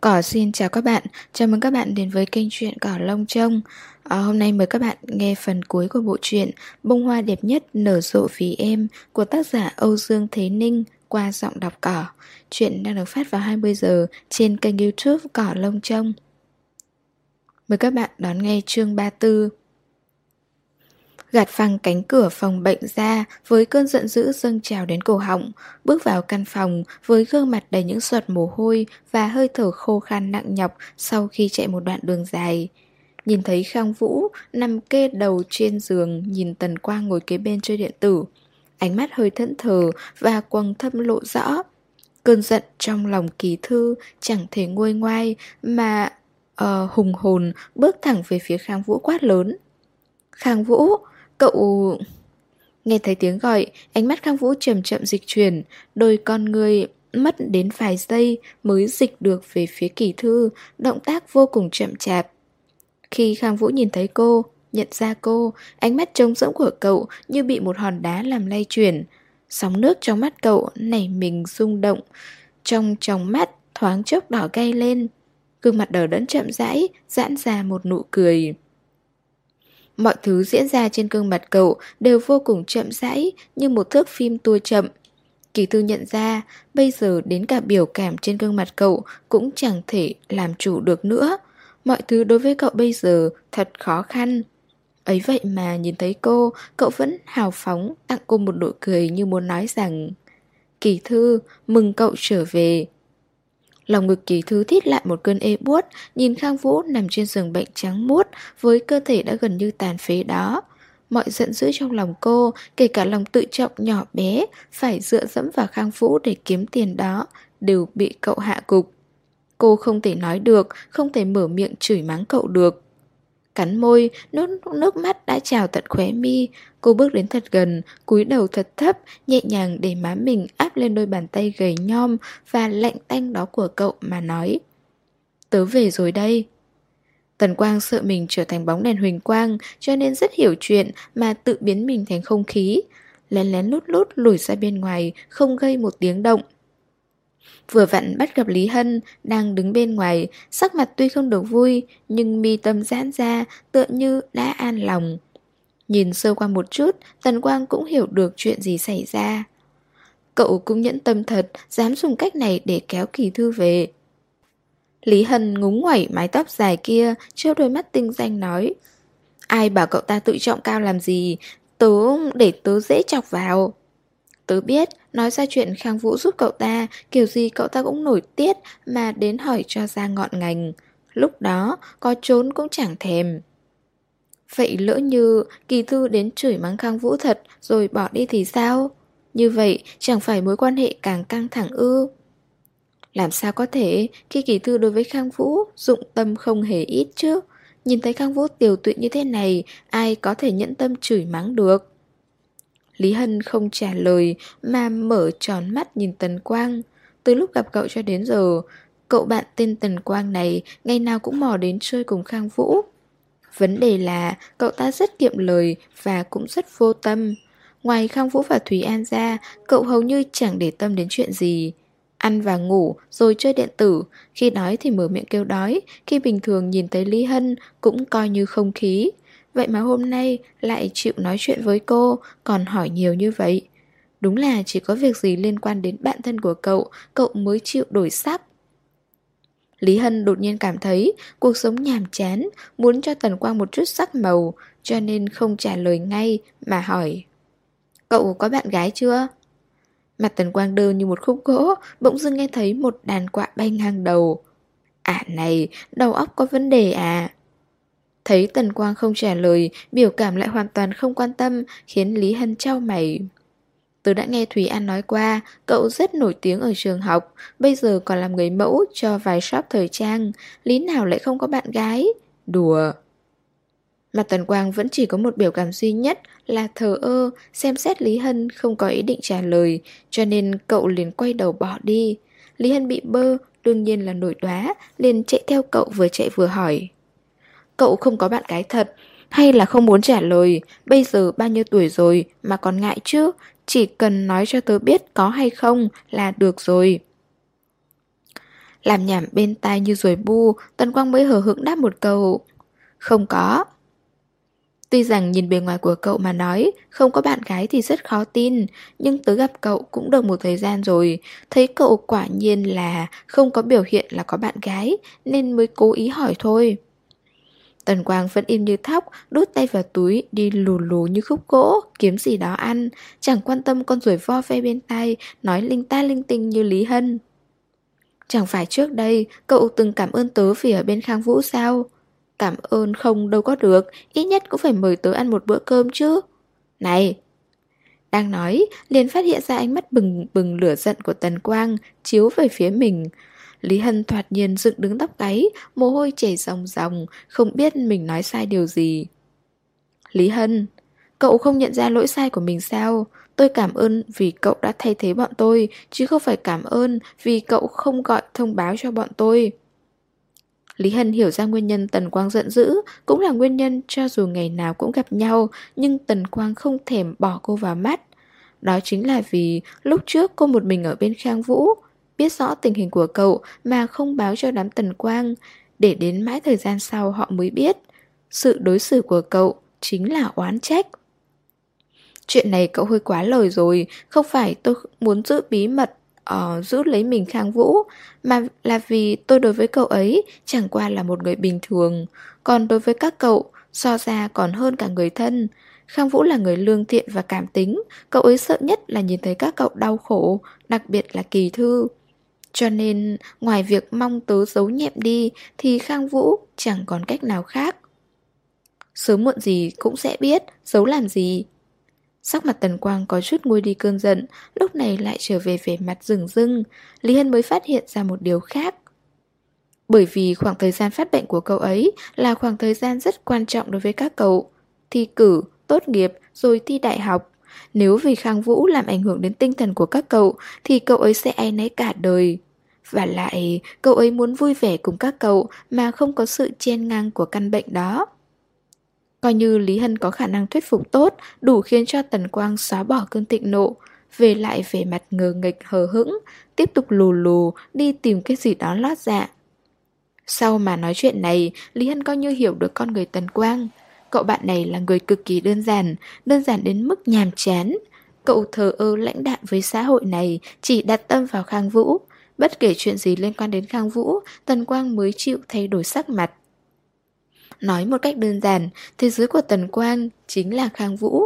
Cỏ xin chào các bạn, chào mừng các bạn đến với kênh truyện Cỏ Lông Trông. Hôm nay mời các bạn nghe phần cuối của bộ truyện Bông hoa đẹp nhất nở rộ vì em của tác giả Âu Dương Thế Ninh qua giọng đọc Cỏ. Truyện đang được phát vào 20 giờ trên kênh YouTube Cỏ Lông Trông. Mời các bạn đón nghe chương 34. Gạt phăng cánh cửa phòng bệnh ra với cơn giận dữ dâng trào đến cổ họng, bước vào căn phòng với gương mặt đầy những giọt mồ hôi và hơi thở khô khan nặng nhọc sau khi chạy một đoạn đường dài. Nhìn thấy Khang Vũ nằm kê đầu trên giường, nhìn Tần Quang ngồi kế bên chơi điện tử. Ánh mắt hơi thẫn thờ và quầng thâm lộ rõ. Cơn giận trong lòng Kỳ Thư chẳng thể nguôi ngoai mà hùng hồn bước thẳng về phía Khang Vũ quát lớn. Khang Vũ, cậu... Nghe thấy tiếng gọi, ánh mắt Khang Vũ chậm chậm dịch chuyển, đôi con người mất đến vài giây mới dịch được về phía Kỳ Thư, động tác vô cùng chậm chạp. Khi Khang Vũ nhìn thấy cô, nhận ra cô, ánh mắt trống rỗng của cậu như bị một hòn đá làm lay chuyển. Sóng nước trong mắt cậu nảy mình rung động, trong tròng mắt thoáng chốc đỏ gay lên. Gương mặt đờ đẫn chậm rãi, giãn ra một nụ cười. Mọi thứ diễn ra trên gương mặt cậu đều vô cùng chậm rãi, như một thước phim tua chậm. Kỳ Thư nhận ra, bây giờ đến cả biểu cảm trên gương mặt cậu cũng chẳng thể làm chủ được nữa. Mọi thứ đối với cậu bây giờ thật khó khăn. Ấy vậy mà nhìn thấy cô, cậu vẫn hào phóng tặng cô một nụ cười như muốn nói rằng: Kỳ Thư, mừng cậu trở về. Lòng ngực Kỳ Thư thít lại một cơn ê buốt, nhìn Khang Vũ nằm trên giường bệnh trắng muốt với cơ thể đã gần như tàn phế đó. Mọi giận dữ trong lòng cô, kể cả lòng tự trọng nhỏ bé phải dựa dẫm vào Khang Vũ để kiếm tiền đó, đều bị cậu hạ gục. Cô không thể nói được, không thể mở miệng chửi mắng cậu được. Cắn môi, nước mắt đã trào tận khóe mi. Cô bước đến thật gần, cúi đầu thật thấp, nhẹ nhàng để má mình áp lên đôi bàn tay gầy nhom và lạnh tanh đó của cậu mà nói: Tớ về rồi đây. Tần Quang sợ mình trở thành bóng đèn huỳnh quang, cho nên rất hiểu chuyện mà tự biến mình thành không khí. Lén lén lút lút lùi ra bên ngoài, không gây một tiếng động. Vừa vặn bắt gặp Lý Hân đang đứng bên ngoài, sắc mặt tuy không được vui, nhưng mi tâm giãn ra, tựa như đã an lòng. Nhìn sơ qua một chút, Tần Quang cũng hiểu được chuyện gì xảy ra. Cậu cũng nhẫn tâm thật, dám dùng cách này để kéo Kỳ Thư về. Lý Hân ngúng nguẩy mái tóc dài kia, trêu đôi mắt tinh danh nói: Ai bảo cậu ta tự trọng cao làm gì, để tớ dễ chọc vào. Tớ biết, nói ra chuyện Khang Vũ giúp cậu ta, kiểu gì cậu ta cũng nổi tiết mà đến hỏi cho ra ngọn ngành. Lúc đó, có trốn cũng chẳng thèm. Vậy lỡ như Kỳ Thư đến chửi mắng Khang Vũ thật rồi bỏ đi thì sao? Như vậy chẳng phải mối quan hệ càng căng thẳng ư? Làm sao có thể khi Kỳ Thư đối với Khang Vũ dụng tâm không hề ít chứ? Nhìn thấy Khang Vũ tiều tụy như thế này, ai có thể nhẫn tâm chửi mắng được? Lý Hân không trả lời mà mở tròn mắt nhìn Tần Quang. Từ lúc gặp cậu cho đến giờ, cậu bạn tên Tần Quang này ngày nào cũng mò đến chơi cùng Khang Vũ. Vấn đề là cậu ta rất kiệm lời và cũng rất vô tâm. Ngoài Khang Vũ và Thúy An ra, cậu hầu như chẳng để tâm đến chuyện gì. Ăn và ngủ rồi chơi điện tử, khi đói thì mở miệng kêu đói, khi bình thường nhìn thấy Lý Hân cũng coi như không khí. Vậy mà hôm nay lại chịu nói chuyện với cô, còn hỏi nhiều như vậy. Đúng là chỉ có việc gì liên quan đến bạn thân của cậu, cậu mới chịu đổi sắc. Lý Hân đột nhiên cảm thấy cuộc sống nhàm chán, muốn cho Tần Quang một chút sắc màu, cho nên không trả lời ngay mà hỏi: Cậu có bạn gái chưa? Mặt Tần Quang đơ như một khúc gỗ, bỗng dưng nghe thấy một đàn quạ bay ngang đầu. Này, đầu óc có vấn đề à? Thấy Tần Quang không trả lời, biểu cảm lại hoàn toàn không quan tâm, khiến Lý Hân chau mày. Tớ đã nghe Thúy An nói qua, cậu rất nổi tiếng ở trường học, bây giờ còn làm người mẫu cho vài shop thời trang, lý nào lại không có bạn gái? Đùa. Mặt Tần Quang vẫn chỉ có một biểu cảm duy nhất là thờ ơ, xem xét Lý Hân không có ý định trả lời, cho nên cậu liền quay đầu bỏ đi. Lý Hân bị bơ, đương nhiên là nổi đoá, liền chạy theo cậu vừa chạy vừa hỏi: Cậu không có bạn gái thật, hay là không muốn trả lời? Bây giờ bao nhiêu tuổi rồi mà còn ngại chứ? Chỉ cần nói cho tớ biết có hay không là được rồi. Làm nhảm bên tai như ruồi bu, Tần Quang mới hờ hững đáp một câu: Không có. Tuy rằng nhìn bề ngoài của cậu mà nói không có bạn gái thì rất khó tin, nhưng tớ gặp cậu cũng được một thời gian rồi, thấy cậu quả nhiên là không có biểu hiện là có bạn gái, nên mới cố ý hỏi thôi. Tần Quang vẫn im như thóc, đút tay vào túi, đi lù lù như khúc gỗ, kiếm gì đó ăn, chẳng quan tâm con ruồi vo ve bên tai, nói linh ta linh tinh như Lý Hân. Chẳng phải trước đây cậu từng cảm ơn tớ vì ở bên Khang Vũ sao? Cảm ơn không đâu có được, ít nhất cũng phải mời tớ ăn một bữa cơm chứ. Này! Đang nói, liền phát hiện ra ánh mắt bừng bừng lửa giận của Tần Quang chiếu về phía mình. Lý Hân thoạt nhiên dựng đứng tóc gáy, mồ hôi chảy ròng ròng, không biết mình nói sai điều gì. Lý Hân, cậu không nhận ra lỗi sai của mình sao? Tôi cảm ơn vì cậu đã thay thế bọn tôi, chứ không phải cảm ơn vì cậu không gọi thông báo cho bọn tôi. Lý Hân hiểu ra nguyên nhân Tần Quang giận dữ, cũng là nguyên nhân cho dù ngày nào cũng gặp nhau, nhưng Tần Quang không thèm bỏ cô vào mắt. Đó chính là vì lúc trước cô một mình ở bên Khang Vũ, biết rõ tình hình của cậu mà không báo cho đám Tần Quang, để đến mãi thời gian sau họ mới biết. Sự đối xử của cậu chính là oán trách. Chuyện này cậu hơi quá lời rồi, không phải tôi muốn giữ bí mật, giữ lấy mình Khang Vũ, mà là vì tôi đối với cậu ấy chẳng qua là một người bình thường, còn đối với các cậu, so ra còn hơn cả người thân. Khang Vũ là người lương thiện và cảm tính, cậu ấy sợ nhất là nhìn thấy các cậu đau khổ, đặc biệt là Kỳ Thư. Cho nên, ngoài việc mong tớ giấu nhẹm đi, thì Khang Vũ chẳng còn cách nào khác. Sớm muộn gì cũng sẽ biết, giấu làm gì. Sắc mặt Tần Quang có chút nguôi đi cơn giận, lúc này lại trở về vẻ mặt rừng rưng. Lý Hân mới phát hiện ra một điều khác. Bởi vì khoảng thời gian phát bệnh của cậu ấy là khoảng thời gian rất quan trọng đối với các cậu. Thi cử, tốt nghiệp, rồi thi đại học. Nếu vì Khang Vũ làm ảnh hưởng đến tinh thần của các cậu, thì cậu ấy sẽ áy náy cả đời. Và lại, cậu ấy muốn vui vẻ cùng các cậu mà không có sự chen ngang của căn bệnh đó. Coi như Lý Hân có khả năng thuyết phục tốt, đủ khiến cho Tần Quang xóa bỏ cơn thịnh nộ, về lại vẻ mặt ngờ nghệch hờ hững, tiếp tục lù lù đi tìm cái gì đó lót dạ. Sau mà nói chuyện này, Lý Hân coi như hiểu được con người Tần Quang. Cậu bạn này là người cực kỳ đơn giản đến mức nhàm chán. Cậu thờ ơ lãnh đạm với xã hội này, chỉ đặt tâm vào Khang Vũ. Bất kể chuyện gì liên quan đến Khang Vũ, Tần Quang mới chịu thay đổi sắc mặt. Nói một cách đơn giản, thế giới của Tần Quang chính là Khang Vũ.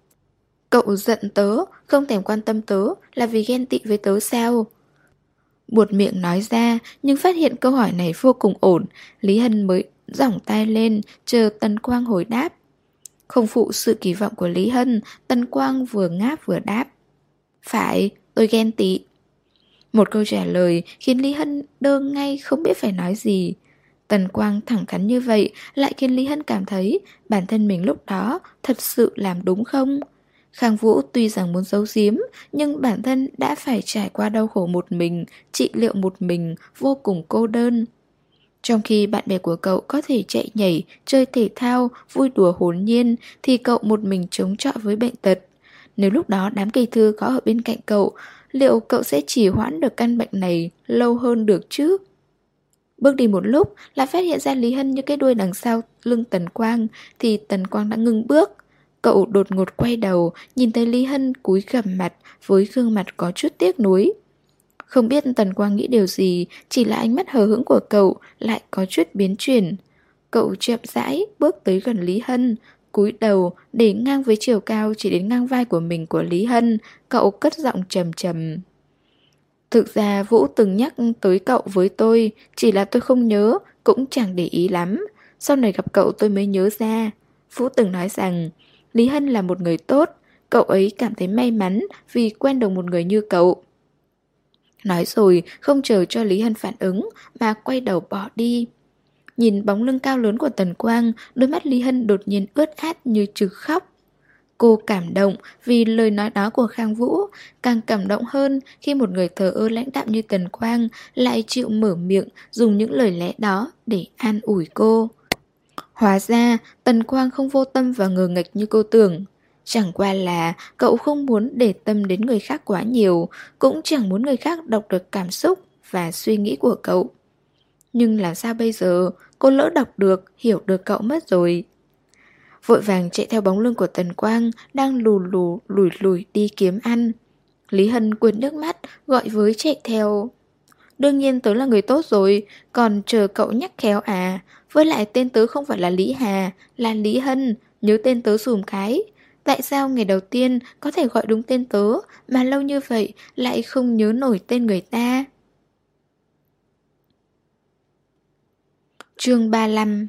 Cậu giận tớ, không thèm quan tâm tớ là vì ghen tị với tớ sao? Buột miệng nói ra, nhưng phát hiện câu hỏi này vô cùng ổn, Lý Hân mới giỏng tay lên, chờ Tần Quang hồi đáp. Không phụ sự kỳ vọng của Lý Hân, Tần Quang vừa ngáp vừa đáp. Phải, tôi ghen tị. Một câu trả lời khiến Lý Hân đơ ngay không biết phải nói gì. Tần Quang thẳng thắn như vậy lại khiến Lý Hân cảm thấy bản thân mình lúc đó thật sự làm đúng không? Khang Vũ tuy rằng muốn giấu giếm, nhưng bản thân đã phải trải qua đau khổ một mình, trị liệu một mình, vô cùng cô đơn. Trong khi bạn bè của cậu có thể chạy nhảy, chơi thể thao, vui đùa hồn nhiên, thì cậu một mình chống chọi với bệnh tật. Nếu lúc đó đám Kỳ Thư có ở bên cạnh cậu, liệu cậu sẽ trì hoãn được căn bệnh này lâu hơn được chứ? Bước đi một lúc, lại phát hiện ra Lý Hân như cái đuôi đằng sau lưng Tần Quang, thì Tần Quang đã ngừng bước. Cậu đột ngột quay đầu, nhìn thấy Lý Hân cúi gằm mặt với gương mặt có chút tiếc nuối. Không biết Tần Quang nghĩ điều gì, chỉ là ánh mắt hờ hững của cậu lại có chút biến chuyển. Cậu chậm rãi bước tới gần Lý Hân, cúi đầu để ngang với chiều cao chỉ đến ngang vai của mình của Lý Hân, cậu cất giọng trầm trầm. Thực ra Vũ từng nhắc tới cậu với tôi, chỉ là tôi không nhớ, cũng chẳng để ý lắm. Sau này gặp cậu tôi mới nhớ ra. Vũ từng nói rằng Lý Hân là một người tốt, cậu ấy cảm thấy may mắn vì quen được một người như cậu. Nói rồi không chờ cho Lý Hân phản ứng mà quay đầu bỏ đi. Nhìn bóng lưng cao lớn của Tần Quang, đôi mắt Lý Hân đột nhiên ướt át như trừ khóc. Cô cảm động vì lời nói đó của Khang Vũ, càng cảm động hơn khi một người thờ ơ lãnh đạm như Tần Quang lại chịu mở miệng dùng những lời lẽ đó để an ủi cô. Hóa ra Tần Quang không vô tâm và ngờ nghệch như cô tưởng. Chẳng qua là cậu không muốn để tâm đến người khác quá nhiều, cũng chẳng muốn người khác đọc được cảm xúc và suy nghĩ của cậu. Nhưng làm sao bây giờ? Cô lỡ đọc được, hiểu được cậu mất rồi. Vội vàng chạy theo bóng lưng của Tần Quang đang lùi lùi đi kiếm ăn. Lý Hân quệt nước mắt, gọi với chạy theo. Đương nhiên tớ là người tốt rồi, còn chờ cậu nhắc khéo à. Với lại tên tớ không phải là Lý Hà, là Lý Hân, nhớ tên tớ dùm cái. Tại sao ngày đầu tiên có thể gọi đúng tên tớ, mà lâu như vậy lại không nhớ nổi tên người ta? Chương 35.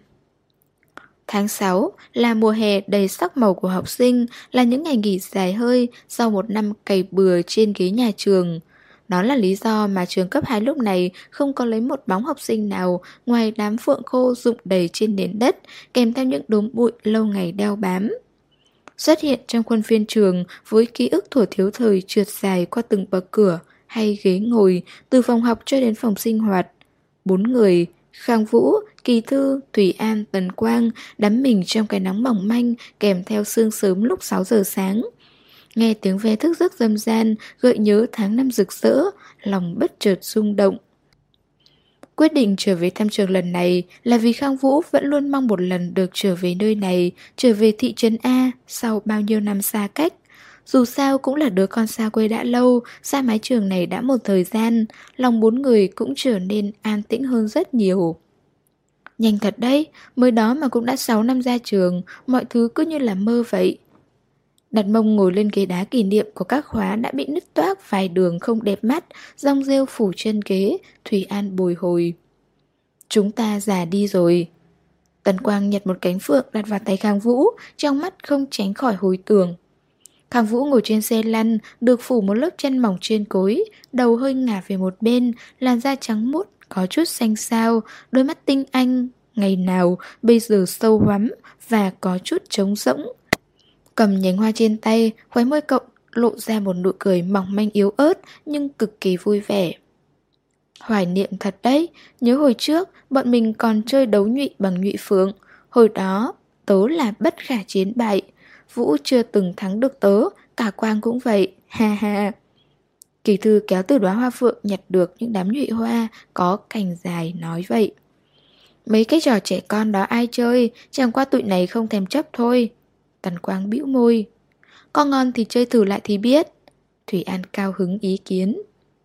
Tháng 6 là mùa hè đầy sắc màu của học sinh, là những ngày nghỉ dài hơi sau một năm cày bừa trên ghế nhà trường. Đó là lý do mà trường cấp 2 lúc này không có lấy một bóng học sinh nào ngoài đám phượng khô rụng đầy trên nền đất, kèm theo những đốm bụi lâu ngày đeo bám. Xuất hiện trong khuôn viên trường với ký ức thuở thiếu thời trượt dài qua từng bậc cửa hay ghế ngồi, từ phòng học cho đến phòng sinh hoạt. 4 người, Khang Vũ, Kỳ Thư, Thủy An, Tần Quang đắm mình trong cái nắng mỏng manh kèm theo sương sớm lúc 6 giờ sáng. Nghe tiếng ve thức giấc râm ran gợi nhớ tháng năm rực rỡ, lòng bất chợt rung động. Quyết định trở về thăm trường lần này là vì Khang Vũ vẫn luôn mong một lần được trở về nơi này, trở về thị trấn A sau bao nhiêu năm xa cách. Dù sao cũng là đứa con xa quê đã lâu, xa mái trường này đã một thời gian, lòng 4 người cũng trở nên an tĩnh hơn rất nhiều. Nhanh thật đấy, mới đó mà cũng đã 6 năm ra trường, mọi thứ cứ như là mơ vậy. Đặt mông ngồi lên ghế đá kỷ niệm của các khóa đã bị nứt toác vài đường không đẹp mắt, rong rêu phủ chân ghế, Thủy An bồi hồi. Chúng ta già đi rồi. Tần Quang nhặt một cánh phượng đặt vào tay Khang Vũ, trong mắt không tránh khỏi hồi tưởng. Khang Vũ ngồi trên xe lăn, được phủ một lớp chân mỏng trên cối, đầu hơi ngả về một bên, làn da trắng muốt, có chút xanh xao, đôi mắt tinh anh, ngày nào bây giờ sâu hoắm và có chút trống rỗng. Cầm nhánh hoa trên tay, khóe môi cậu lộ ra một nụ cười mỏng manh yếu ớt nhưng cực kỳ vui vẻ. Hoài niệm thật đấy, nhớ hồi trước bọn mình còn chơi đấu nhụy bằng nhụy phượng. Hồi đó tớ là bất khả chiến bại, Vũ chưa từng thắng được tớ, cả Quang cũng vậy, ha ha. Kỳ Thư kéo từ đóa hoa phượng nhặt được những đám nhụy hoa có cành dài nói vậy. Mấy cái trò trẻ con đó ai chơi, chẳng qua tụi này không thèm chấp thôi. Tần Quang bĩu môi. Có ngon thì chơi thử lại thì biết. Thủy An cao hứng ý kiến.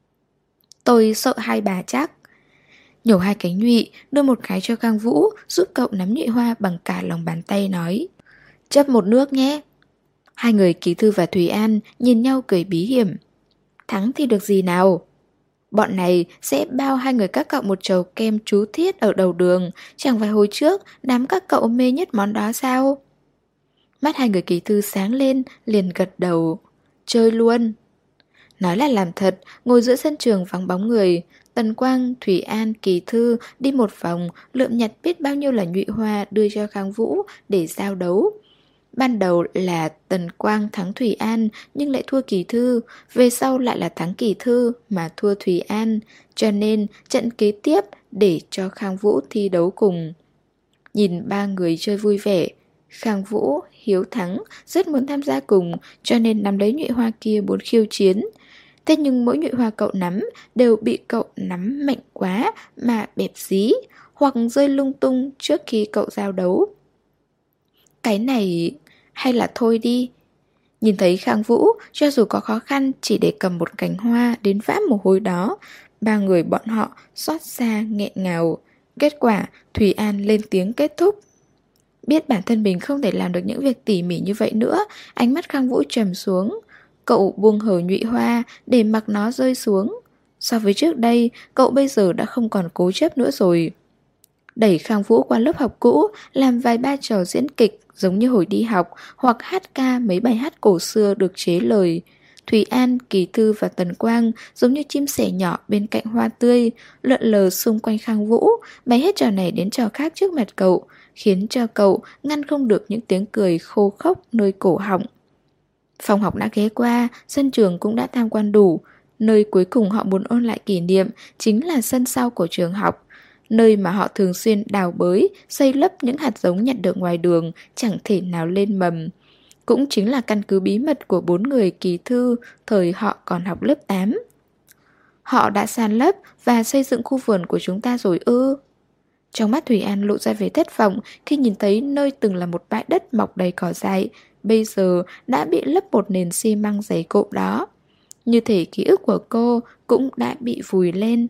Tôi sợ hai bà chắc. Nhổ hai cánh nhụy, đưa một cái cho Khang Vũ, giúp cậu nắm nhụy hoa bằng cả lòng bàn tay nói. Chấp một nước nhé. Hai người Kỳ Thư và Thủy An nhìn nhau cười bí hiểm. Thắng thì được gì nào? Bọn này sẽ bao hai người các cậu một chầu kem chú thiết ở đầu đường. Chẳng phải hồi trước đám các cậu mê nhất món đó sao? Mắt hai người Kỳ Thư sáng lên, liền gật đầu. Chơi luôn. Nói là làm thật, ngồi giữa sân trường vắng bóng người. Tần Quang, Thủy An, Kỳ Thư đi một vòng, lượm nhặt biết bao nhiêu là nhụy hoa đưa cho Khang Vũ để giao đấu. Ban đầu là Tần Quang thắng Thủy An nhưng lại thua Kỳ Thư, về sau lại là thắng Kỳ Thư mà thua Thủy An, cho nên trận kế tiếp để cho Khang Vũ thi đấu cùng. Nhìn ba người chơi vui vẻ, Khang Vũ, Hiếu Thắng rất muốn tham gia cùng, cho nên nắm lấy nhụy hoa kia muốn khiêu chiến. Thế nhưng mỗi nhụy hoa cậu nắm đều bị cậu nắm mạnh quá mà bẹp dí, hoặc rơi lung tung trước khi cậu giao đấu. Cái này hay là thôi đi. Nhìn thấy Khang Vũ, cho dù có khó khăn chỉ để cầm một cành hoa đến vã mồ hôi đó, ba người bọn họ xót xa nghẹn ngào. Kết quả, Thủy An lên tiếng kết thúc. Biết bản thân mình không thể làm được những việc tỉ mỉ như vậy nữa, ánh mắt Khang Vũ trầm xuống. Cậu buông hở nhụy hoa để mặc nó rơi xuống. So với trước đây, cậu bây giờ đã không còn cố chấp nữa rồi. Đẩy Khang Vũ qua lớp học cũ, làm vài ba trò diễn kịch giống như hồi đi học, hoặc hát ca mấy bài hát cổ xưa được chế lời. Thủy An, Kỳ Thư và Tần Quang giống như chim sẻ nhỏ bên cạnh hoa tươi, lượn lờ xung quanh Khang Vũ, bày hết trò này đến trò khác trước mặt cậu, khiến cho cậu ngăn không được những tiếng cười khô khốc nơi cổ họng. Phòng học đã ghé qua, sân trường cũng đã tham quan đủ. Nơi cuối cùng họ muốn ôn lại kỷ niệm chính là sân sau của trường học, nơi mà họ thường xuyên đào bới, xây lấp những hạt giống nhặt được ngoài đường, chẳng thể nào lên mầm. Cũng chính là căn cứ bí mật của 4 người Kỳ Thư thời họ còn học lớp 8. Họ đã san lấp và xây dựng khu vườn của chúng ta rồi ư? Trong mắt Thủy An lộ ra vẻ thất vọng khi nhìn thấy nơi từng là một bãi đất mọc đầy cỏ dại, bây giờ đã bị lấp một nền xi măng dày cộm đó. Như thể ký ức của cô cũng đã bị vùi lên.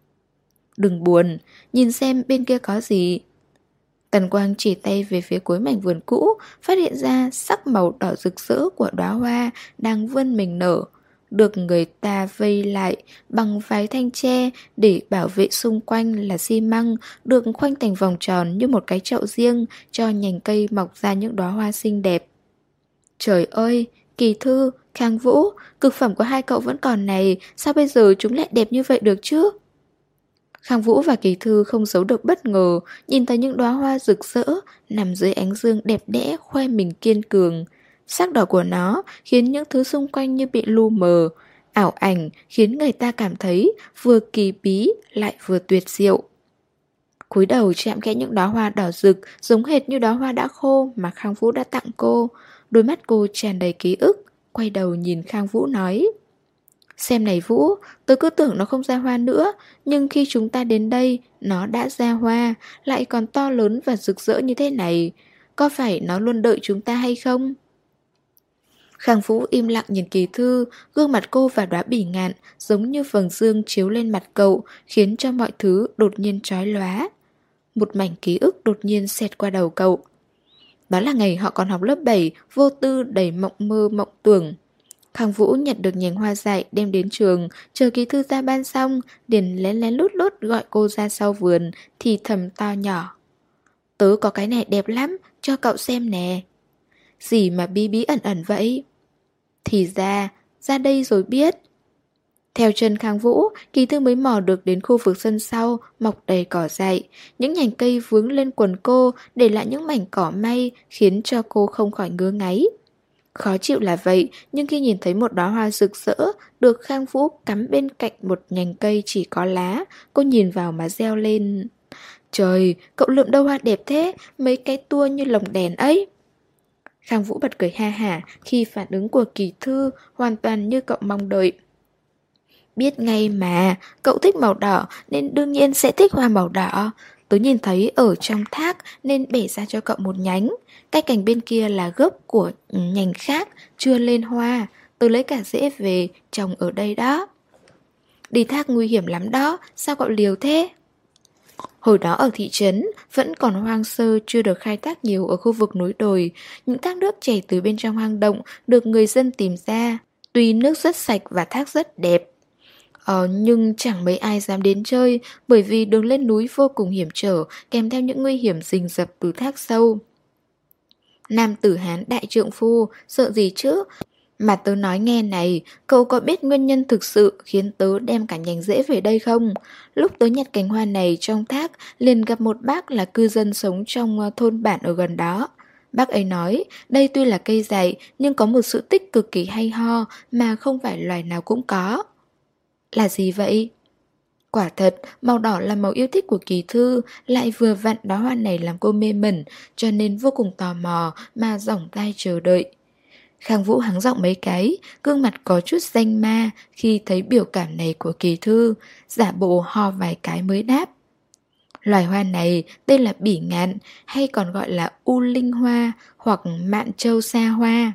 Đừng buồn, nhìn xem bên kia có gì. Tần Quang chỉ tay về phía cuối mảnh vườn cũ, phát hiện ra sắc màu đỏ rực rỡ của đóa hoa đang vươn mình nở, được người ta vây lại bằng vài thanh tre để bảo vệ xung quanh là xi măng, được khoanh thành vòng tròn như một cái chậu riêng cho nhành cây mọc ra những đóa hoa xinh đẹp. Trời ơi, Kỳ Thư, Khang Vũ, cực phẩm của hai cậu vẫn còn này, sao bây giờ chúng lại đẹp như vậy được chứ? Khang Vũ và Kỳ Thư không giấu được bất ngờ, nhìn thấy những đóa hoa rực rỡ nằm dưới ánh dương đẹp đẽ khoe mình kiên cường. Sắc đỏ của nó khiến những thứ xung quanh như bị lu mờ, ảo ảnh khiến người ta cảm thấy vừa kỳ bí lại vừa tuyệt diệu. Cúi đầu chạm kẽ những đóa hoa đỏ rực giống hệt như đóa hoa đã khô mà Khang Vũ đã tặng cô. Đôi mắt cô tràn đầy ký ức, quay đầu nhìn Khang Vũ nói: Xem này Vũ, tớ cứ tưởng nó không ra hoa nữa, nhưng khi chúng ta đến đây, nó đã ra hoa, lại còn to lớn và rực rỡ như thế này. Có phải nó luôn đợi chúng ta hay không? Khang Vũ im lặng nhìn Kỳ Thư, gương mặt cô và đóa bỉ ngạn giống như vầng dương chiếu lên mặt cậu, khiến cho mọi thứ đột nhiên chói lóa. Một mảnh ký ức đột nhiên xẹt qua đầu cậu. Đó là ngày họ còn học lớp 7, vô tư đầy mộng mơ mộng tưởng. Khang Vũ nhặt được nhành hoa dại đem đến trường, chờ Kỳ Thư ra ban xong, liền lén lén lút lút gọi cô ra sau vườn, thì thầm to nhỏ: Tớ có cái này đẹp lắm, cho cậu xem nè. Gì mà bí bí ẩn ẩn vậy? Thì ra đây rồi biết. Theo chân Khang Vũ, Kỳ Thư mới mò được đến khu vực sân sau, mọc đầy cỏ dại. Những nhành cây vướng lên quần cô, để lại những mảnh cỏ may, khiến cho cô không khỏi ngứa ngáy. Khó chịu là vậy, nhưng khi nhìn thấy một đóa hoa rực rỡ được Khang Vũ cắm bên cạnh một nhành cây chỉ có lá, cô nhìn vào mà reo lên: Trời, cậu lượm đâu hoa đẹp thế, mấy cái tua như lồng đèn ấy. Khang Vũ bật cười ha hả khi phản ứng của Kỳ Thư hoàn toàn như cậu mong đợi. Biết ngay mà, cậu thích màu đỏ nên đương nhiên sẽ thích hoa màu đỏ. Tớ nhìn thấy ở trong thác nên bẻ ra cho cậu một nhánh. Cái cành bên kia là gốc của nhành khác, chưa lên hoa. Tớ lấy cả rễ về, trồng ở đây đó. Đi thác nguy hiểm lắm đó, sao cậu liều thế? Hồi đó ở thị trấn, vẫn còn hoang sơ chưa được khai thác nhiều ở khu vực núi đồi. Những thác nước chảy từ bên trong hang động được người dân tìm ra. Tuy nước rất sạch và thác rất đẹp, nhưng chẳng mấy ai dám đến chơi bởi vì đường lên núi vô cùng hiểm trở, kèm theo những nguy hiểm rình rập từ thác sâu. Nam tử Hán đại trượng phu, sợ gì chứ? Mà tớ nói nghe này, cậu có biết nguyên nhân thực sự khiến tớ đem cả nhành rễ về đây không? Lúc tớ nhặt cành hoa này trong thác, liền gặp một bác là cư dân sống trong thôn bản ở gần đó. Bác ấy nói, đây tuy là cây dại, nhưng có một sự tích cực kỳ hay ho mà không phải loài nào cũng có. Là gì vậy? Quả thật, màu đỏ là màu yêu thích của Kỳ Thư, lại vừa vặn đóa hoa này làm cô mê mẩn, cho nên vô cùng tò mò mà dõng tai chờ đợi. Khang Vũ hắng giọng mấy cái, gương mặt có chút danh ma khi thấy biểu cảm này của Kỳ Thư, giả bộ ho vài cái mới đáp. Loài hoa này tên là bỉ ngạn, hay còn gọi là u linh hoa hoặc mạn châu sa hoa.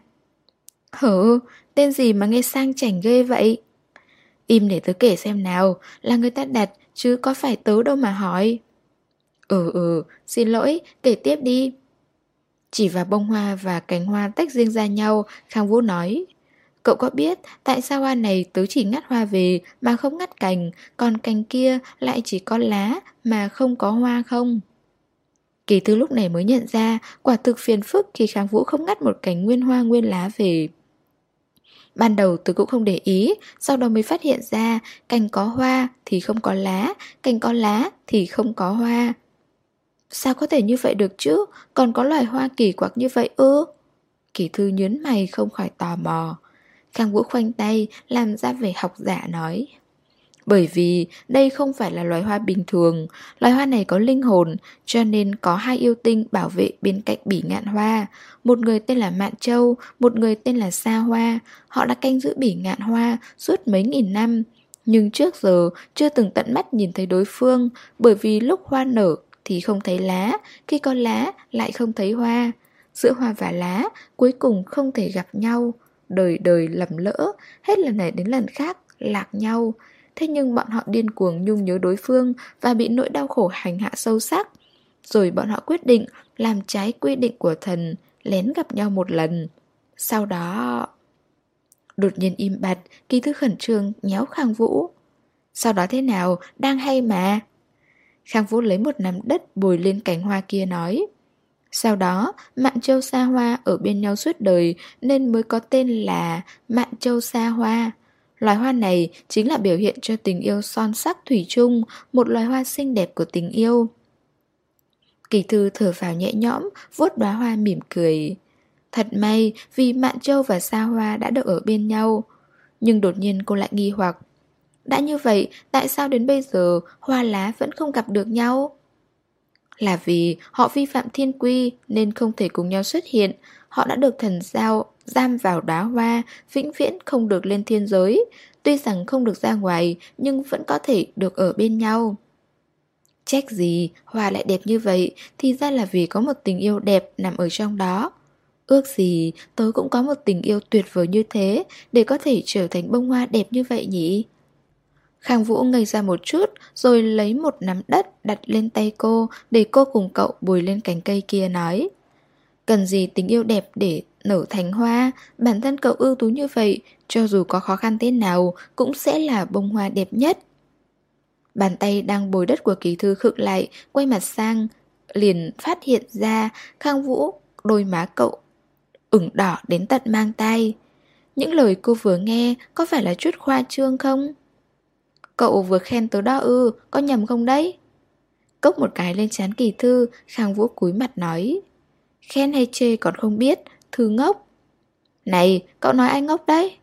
Hở, tên gì mà nghe sang chảnh ghê vậy? Im để tớ kể xem nào, là người ta đặt chứ có phải tớ đâu mà hỏi. Xin lỗi, kể tiếp đi. Chỉ vào bông hoa và cành hoa tách riêng ra nhau, Khang Vũ nói: Cậu có biết tại sao hoa này tớ chỉ ngắt hoa về mà không ngắt cành, còn cành kia lại chỉ có lá mà không có hoa không? Kỳ Thư lúc này mới nhận ra quả thực phiền phức khi Khang Vũ không ngắt một cành nguyên hoa nguyên lá về. Ban đầu tớ cũng không để ý, sau đó mới phát hiện ra cành có hoa thì không có lá, cành có lá thì không có hoa. Sao có thể như vậy được chứ? Còn có loài hoa kỳ quặc như vậy ư? Kỳ Thư nhớn mày không khỏi tò mò. Khang Vũ khoanh tay làm ra vẻ học giả nói: Bởi vì đây không phải là loài hoa bình thường. Loài hoa này có linh hồn, cho nên có hai yêu tinh bảo vệ bên cạnh bỉ ngạn hoa. Một người tên là Mạn Châu, một người tên là Sa Hoa. Họ đã canh giữ bỉ ngạn hoa suốt mấy nghìn năm. Nhưng trước giờ chưa từng tận mắt nhìn thấy đối phương, bởi vì lúc hoa nở thì không thấy lá, khi có lá lại không thấy hoa. Giữa hoa và lá cuối cùng không thể gặp nhau, đời đời lầm lỡ, hết lần này đến lần khác lạc nhau. Thế nhưng bọn họ điên cuồng nhung nhớ đối phương và bị nỗi đau khổ hành hạ sâu sắc. Rồi bọn họ quyết định làm trái quy định của thần, lén gặp nhau một lần. Sau đó... Đột nhiên im bặt, Kỳ Thư khẩn trương nhéo Khang Vũ. Sau đó thế nào, đang hay mà. Khang Vũ lấy một nắm đất bồi lên cành hoa kia nói. Sau đó, Mạn Châu Sa Hoa ở bên nhau suốt đời nên mới có tên là Mạn Châu Sa Hoa. Loài hoa này chính là biểu hiện cho tình yêu son sắc thủy chung, một loài hoa xinh đẹp của tình yêu. Kỳ Thư thở vào nhẹ nhõm, vuốt đóa hoa mỉm cười. Thật may vì Mạn Châu và Sa Hoa đã được ở bên nhau. Nhưng đột nhiên cô lại nghi hoặc. Đã như vậy, tại sao đến bây giờ hoa lá vẫn không gặp được nhau? Là vì họ vi phạm thiên quy nên không thể cùng nhau xuất hiện. Họ đã được thần giao giam vào đóa hoa, vĩnh viễn không được lên thiên giới. Tuy rằng không được ra ngoài nhưng vẫn có thể được ở bên nhau. Trách gì, hoa lại đẹp như vậy, thì ra là vì có một tình yêu đẹp nằm ở trong đó. Ước gì tớ cũng có một tình yêu tuyệt vời như thế để có thể trở thành bông hoa đẹp như vậy nhỉ? Khang Vũ ngây ra một chút rồi lấy một nắm đất đặt lên tay cô để cô cùng cậu bồi lên cành cây kia nói. Cần gì tình yêu đẹp để nở thành hoa, bản thân cậu ưu tú như vậy, cho dù có khó khăn thế nào cũng sẽ là bông hoa đẹp nhất. Bàn tay đang bồi đất của Kỳ Thư khựng lại, quay mặt sang, liền phát hiện ra Khang Vũ, đôi má cậu ửng đỏ đến tận mang tai. Những lời cô vừa nghe có phải là chút khoa trương không? Cậu vừa khen tớ đó ư, có nhầm không đấy? Cốc một cái lên trán Kỳ Thư, Khang Vũ cúi mặt nói. Khen hay chê còn không biết, Thư ngốc. Này, cậu nói ai ngốc đấy?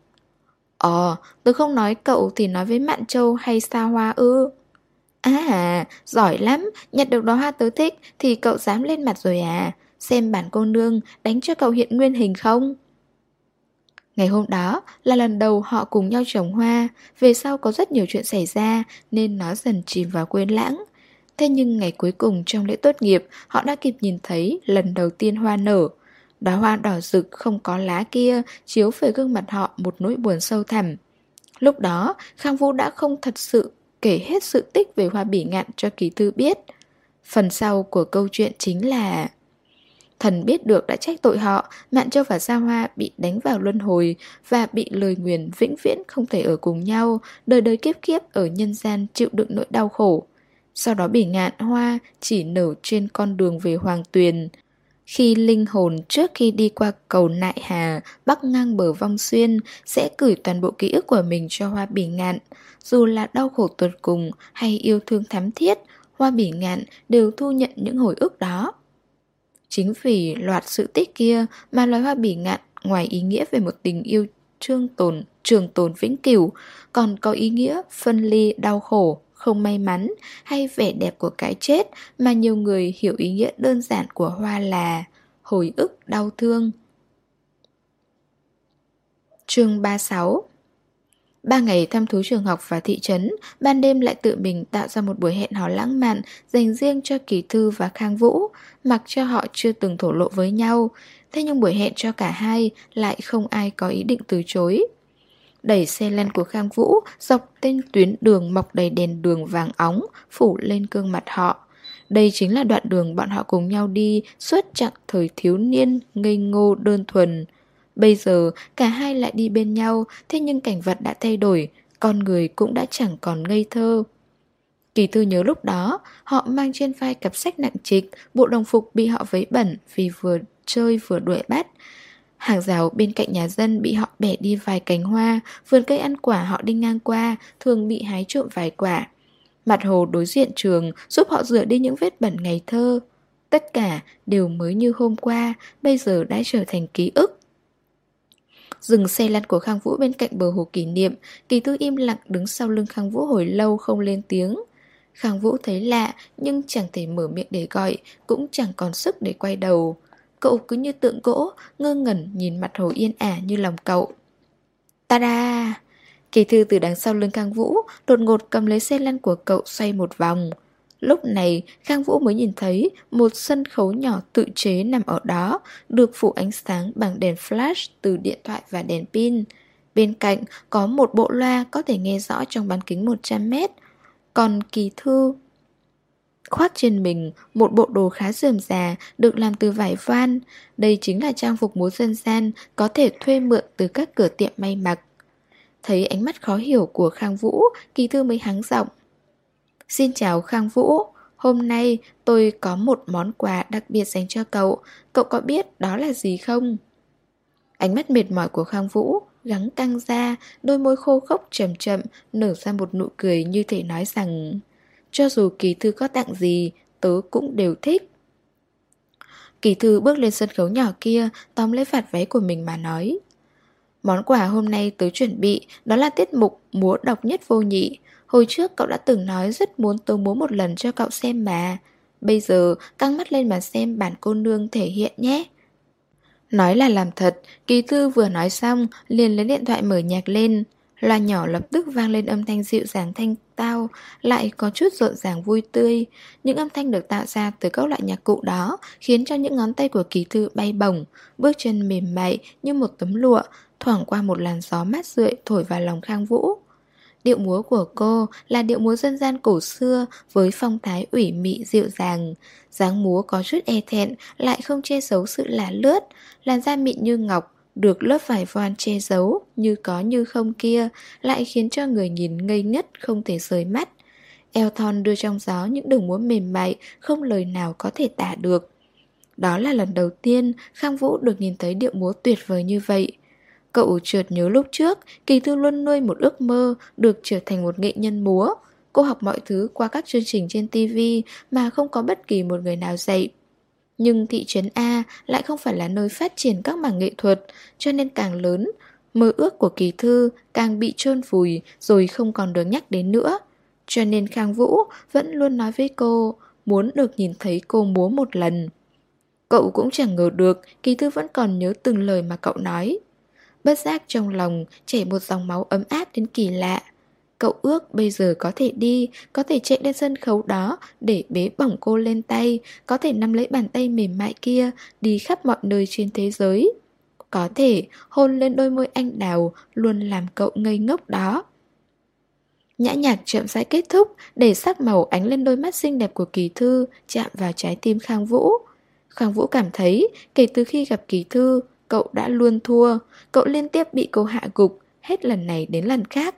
Tớ không nói cậu thì nói với Mạn Châu hay Sa Hoa ư? À, giỏi lắm, nhặt được đó hoa tớ thích thì cậu dám lên mặt rồi à? Xem bản cô nương đánh cho cậu hiện nguyên hình không? Ngày hôm đó là lần đầu họ cùng nhau trồng hoa, về sau có rất nhiều chuyện xảy ra nên nó dần chìm vào quên lãng. Thế nhưng ngày cuối cùng trong lễ tốt nghiệp, họ đã kịp nhìn thấy lần đầu tiên hoa nở. Đóa hoa đỏ rực không có lá kia chiếu về gương mặt họ một nỗi buồn sâu thẳm. Lúc đó, Khang Vũ đã không thật sự kể hết sự tích về hoa bỉ ngạn cho Kỳ Thư biết. Phần sau của câu chuyện chính là thần biết được đã trách tội họ, Mạn Châu và Sa Hoa bị đánh vào luân hồi và bị lời nguyền vĩnh viễn không thể ở cùng nhau, đời đời kiếp kiếp ở nhân gian chịu đựng nỗi đau khổ. Sau đó bỉ ngạn hoa chỉ nở trên con đường về Hoàng Tuyền. Khi linh hồn trước khi đi qua cầu Nại Hà bắc ngang bờ Vong Xuyên sẽ gửi toàn bộ ký ức của mình cho hoa bỉ ngạn. Dù là đau khổ tột cùng hay yêu thương thắm thiết, hoa bỉ ngạn đều thu nhận những hồi ức đó. Chính vì loạt sự tích kia mà loài hoa bỉ ngạn ngoài ý nghĩa về một tình yêu trường tồn vĩnh cửu, còn có ý nghĩa phân ly đau khổ, không may mắn hay vẻ đẹp của cái chết mà nhiều người hiểu ý nghĩa đơn giản của hoa là hồi ức đau thương. Chương 36. 3 ngày thăm thú trường học và thị trấn, ban đêm lại tự mình tạo ra một buổi hẹn hò lãng mạn dành riêng cho Kỳ Thư và Khang Vũ, mặc cho họ chưa từng thổ lộ với nhau. Thế nhưng buổi hẹn cho cả hai lại không ai có ý định từ chối. Đẩy xe lăn của Khang Vũ dọc tên tuyến đường mọc đầy đèn đường vàng óng phủ lên gương mặt họ. Đây chính là đoạn đường bọn họ cùng nhau đi suốt chặng thời thiếu niên ngây ngô đơn thuần. Bây giờ cả hai lại đi bên nhau, thế nhưng cảnh vật đã thay đổi, con người cũng đã chẳng còn ngây thơ. Kỳ Thư nhớ lúc đó, họ mang trên vai cặp sách nặng trịch, bộ đồng phục bị họ vấy bẩn vì vừa chơi vừa đuổi bắt. Hàng rào bên cạnh nhà dân bị họ bẻ đi vài cành hoa, vườn cây ăn quả họ đi ngang qua, thường bị hái trộm vài quả. Mặt hồ đối diện trường giúp họ rửa đi những vết bẩn ngày thơ. Tất cả đều mới như hôm qua, bây giờ đã trở thành ký ức. Dừng xe lăn của Khang Vũ bên cạnh bờ hồ kỷ niệm, Kỳ Thư im lặng đứng sau lưng Khang Vũ hồi lâu không lên tiếng. Khang Vũ thấy lạ nhưng chẳng thể mở miệng để gọi, cũng chẳng còn sức để quay đầu. Cậu cứ như tượng gỗ, ngơ ngẩn nhìn mặt hồ yên ả như lòng cậu. Ta-da! Kỳ thư từ đằng sau lưng Khang Vũ đột ngột cầm lấy xe lăn của cậu xoay một vòng. Lúc này Khang Vũ mới nhìn thấy một sân khấu nhỏ tự chế nằm ở đó, được phủ ánh sáng bằng đèn flash từ điện thoại và đèn pin. Bên cạnh có một bộ loa có thể nghe rõ trong bán kính 100 mét. Còn Kỳ thư khoác trên mình một bộ đồ khá rườm rà được làm từ vải voan. Đây chính là trang phục múa dân gian có thể thuê mượn từ các cửa tiệm may mặc. Thấy ánh mắt khó hiểu của Khang Vũ, Kỳ thư mới hắng giọng. Xin chào Khang Vũ, hôm nay tôi có một món quà đặc biệt dành cho cậu. Cậu có biết đó là gì không? Ánh mắt mệt mỏi của Khang Vũ gắng căng ra, đôi môi khô khốc chậm chậm nở ra một nụ cười như thể nói rằng cho dù Kỳ thư có tặng gì, tớ cũng đều thích. Kỳ thư bước lên sân khấu nhỏ kia, tóm lấy vạt váy của mình mà nói. Món quà hôm nay tớ chuẩn bị đó là tiết mục múa độc nhất vô nhị. Hồi trước cậu đã từng nói rất muốn tớ múa một lần cho cậu xem mà. Bây giờ căng mắt lên mà xem bản cô nương thể hiện nhé. Nói là làm thật, Kỳ thư vừa nói xong liền lấy điện thoại mở nhạc lên. Loa nhỏ lập tức vang lên âm thanh dịu dàng thanh tao, lại có chút rộn ràng vui tươi. Những âm thanh được tạo ra từ các loại nhạc cụ đó khiến cho những ngón tay của Kỳ thư bay bổng, bước chân mềm mại như một tấm lụa, thoảng qua một làn gió mát rượi thổi vào lòng Khang Vũ. Điệu múa của cô là điệu múa dân gian cổ xưa với phong thái ủy mị dịu dàng. Dáng múa có chút e thẹn lại không che giấu sự là lướt, làn da mịn như ngọc, được lớp vải voan che giấu như có như không kia lại khiến cho người nhìn ngây ngất không thể rời mắt. Eo thon đưa trong gió những đường múa mềm mại không lời nào có thể tả được. Đó là lần đầu tiên Khang Vũ được nhìn thấy điệu múa tuyệt vời như vậy. Cậu chợt nhớ lúc trước Kỳ thư luôn nuôi một ước mơ được trở thành một nghệ nhân múa. Cô học mọi thứ qua các chương trình trên TV mà không có bất kỳ một người nào dạy. Nhưng thị trấn A lại không phải là nơi phát triển các mảng nghệ thuật, cho nên càng lớn, mơ ước của Kỳ thư càng bị chôn vùi rồi không còn được nhắc đến nữa. Cho nên Khang Vũ vẫn luôn nói với cô muốn được nhìn thấy cô múa một lần. Cậu cũng chẳng ngờ được Kỳ thư vẫn còn nhớ từng lời mà cậu nói. Bất giác trong lòng chảy một dòng máu ấm áp đến kỳ lạ. Cậu ước bây giờ có thể đi, có thể chạy lên sân khấu đó để bế bổng cô lên tay, có thể nắm lấy bàn tay mềm mại kia, đi khắp mọi nơi trên thế giới. Có thể hôn lên đôi môi anh đào luôn làm cậu ngây ngốc đó. Nhã nhạc chậm rãi kết thúc, để sắc màu ánh lên đôi mắt xinh đẹp của Kỳ thư, chạm vào trái tim Khang Vũ. Khang Vũ cảm thấy kể từ khi gặp Kỳ thư, cậu đã luôn thua. Cậu liên tiếp bị cô hạ gục, hết lần này đến lần khác.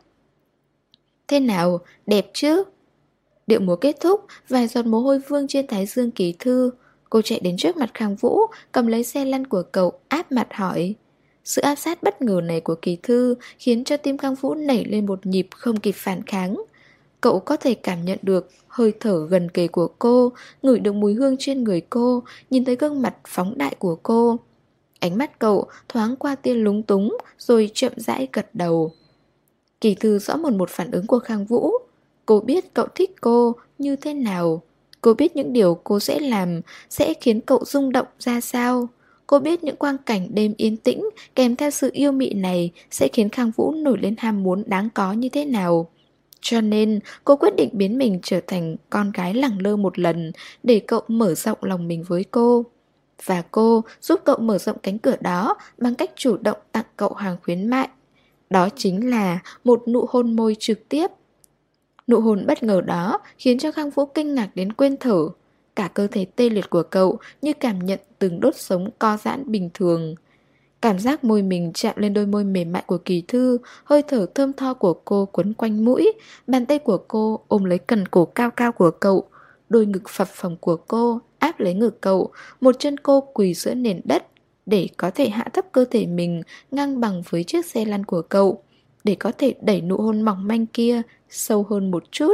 Thế nào, đẹp chứ? Điệu múa kết thúc, vài giọt mồ hôi vương trên thái dương Kỳ thư. Cô chạy đến trước mặt Khang Vũ, cầm lấy xe lăn của cậu, áp mặt hỏi. Sự áp sát bất ngờ này của Kỳ thư khiến cho tim Khang Vũ nảy lên một nhịp không kịp phản kháng. Cậu có thể cảm nhận được hơi thở gần kề của cô, ngửi được mùi hương trên người cô, nhìn thấy gương mặt phóng đại của cô. Ánh mắt cậu thoáng qua tia lúng túng rồi chậm rãi gật đầu. Kỳ thư rõ một phản ứng của Khang Vũ. Cô biết cậu thích cô như thế nào. Cô biết những điều cô sẽ làm sẽ khiến cậu rung động ra sao. Cô biết những quang cảnh đêm yên tĩnh kèm theo sự yêu mị này sẽ khiến Khang Vũ nổi lên ham muốn đáng có như thế nào. Cho nên cô quyết định biến mình trở thành con gái lẳng lơ một lần để cậu mở rộng lòng mình với cô. Và cô giúp cậu mở rộng cánh cửa đó bằng cách chủ động tặng cậu hàng khuyến mại. Đó chính là một nụ hôn môi trực tiếp. Nụ hôn bất ngờ đó khiến cho Khang Vũ kinh ngạc đến quên thở. Cả cơ thể tê liệt của cậu như cảm nhận từng đốt sống co giãn bình thường. Cảm giác môi mình chạm lên đôi môi mềm mại của Kỳ thư, hơi thở thơm tho của cô quấn quanh mũi, bàn tay của cô ôm lấy cần cổ cao cao của cậu, đôi ngực phập phồng của cô áp lấy ngực cậu, một chân cô quỳ giữa nền đất để có thể hạ thấp cơ thể mình ngang bằng với chiếc xe lăn của cậu, để có thể đẩy nụ hôn mỏng manh kia sâu hơn một chút.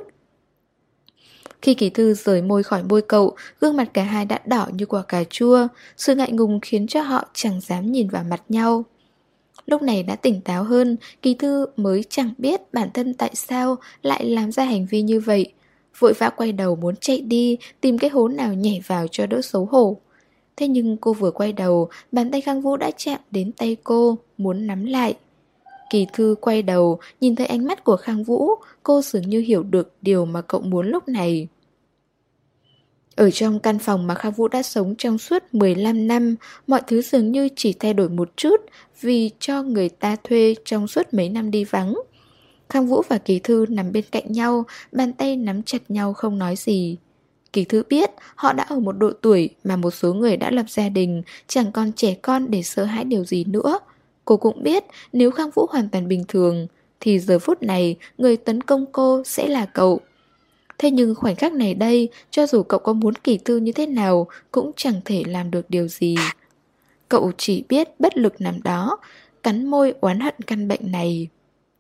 Khi Kỳ thư rời môi khỏi môi cậu, gương mặt cả hai đã đỏ như quả cà chua. Sự ngại ngùng khiến cho họ chẳng dám nhìn vào mặt nhau. Lúc này đã tỉnh táo hơn, Kỳ thư mới chẳng biết bản thân tại sao lại làm ra hành vi như vậy. Vội vã quay đầu muốn chạy đi, tìm cái hố nào nhảy vào cho đỡ xấu hổ. Thế nhưng cô vừa quay đầu, bàn tay Khang Vũ đã chạm đến tay cô, muốn nắm lại. Kỳ Thư quay đầu, nhìn thấy ánh mắt của Khang Vũ, cô dường như hiểu được điều mà cậu muốn lúc này. Ở trong căn phòng mà Khang Vũ đã sống trong suốt 15 năm, mọi thứ dường như chỉ thay đổi một chút vì cho người ta thuê trong suốt mấy năm đi vắng. Khang Vũ và Kỳ Thư nằm bên cạnh nhau, bàn tay nắm chặt nhau không nói gì. Kỳ Thư biết họ đã ở một độ tuổi mà một số người đã lập gia đình, chẳng còn trẻ con để sợ hãi điều gì nữa. Cô cũng biết nếu Khang Vũ hoàn toàn bình thường, thì giờ phút này người tấn công cô sẽ là cậu. Thế nhưng khoảnh khắc này đây, cho dù cậu có muốn Kỳ Thư như thế nào, cũng chẳng thể làm được điều gì. Cậu chỉ biết bất lực nằm đó, cắn môi oán hận căn bệnh này.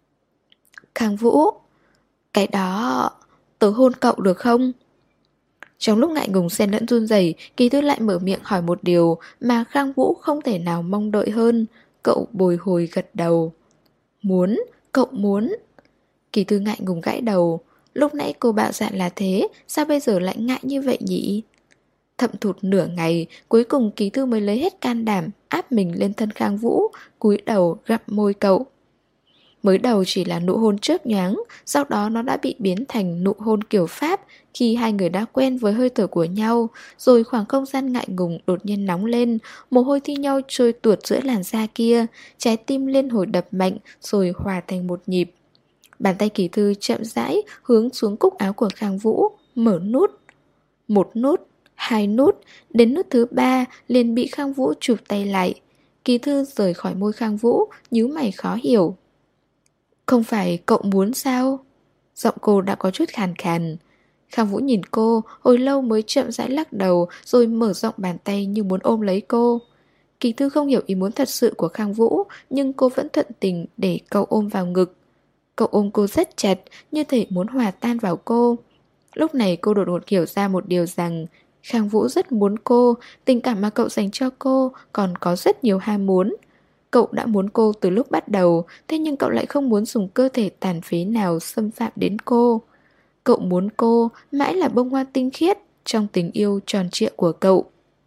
Khang Vũ, cái đó, tớ hôn cậu được không? Trong lúc ngại ngùng xen lẫn run rẩy, Kỳ Thư lại mở miệng hỏi một điều mà Khang Vũ không thể nào mong đợi hơn. Cậu bồi hồi gật đầu. Muốn, cậu muốn. Kỳ Thư ngại ngùng gãi đầu. Lúc nãy cô bạo dạn là thế, sao bây giờ lại ngại như vậy nhỉ? Thậm thụt nửa ngày, cuối cùng Kỳ Thư mới lấy hết can đảm, áp mình lên thân Khang Vũ, cúi đầu gặm môi cậu. Mới đầu chỉ là nụ hôn chớp nhoáng, sau đó nó đã bị biến thành nụ hôn kiểu Pháp khi hai người đã quen với hơi thở của nhau, rồi khoảng không gian ngại ngùng đột nhiên nóng lên, mồ hôi thi nhau trôi tuột giữa làn da kia, trái tim liên hồi đập mạnh rồi hòa thành một nhịp. Bàn tay Kỳ Thư chậm rãi hướng xuống cúc áo của Khang Vũ, mở nút. Một nút, hai nút, đến nút thứ ba liền bị Khang Vũ chụp tay lại. Kỳ Thư rời khỏi môi Khang Vũ, nhíu mày khó hiểu. Không phải cậu muốn sao? Giọng cô đã có chút khàn khàn. Khang Vũ nhìn cô, hồi lâu mới chậm rãi lắc đầu rồi mở rộng bàn tay như muốn ôm lấy cô. Kỳ Thư không hiểu ý muốn thật sự của Khang Vũ, nhưng cô vẫn thuận tình để cậu ôm vào ngực. Cậu ôm cô rất chặt, như thể muốn hòa tan vào cô. Lúc này cô đột ngột hiểu ra một điều rằng Khang Vũ rất muốn cô, tình cảm mà cậu dành cho cô còn có rất nhiều ham muốn. Cậu đã muốn cô từ lúc bắt đầu, thế nhưng cậu lại không muốn dùng cơ thể tàn phế nào xâm phạm đến cô. Cậu muốn cô mãi là bông hoa tinh khiết trong tình yêu tròn trịa của cậu.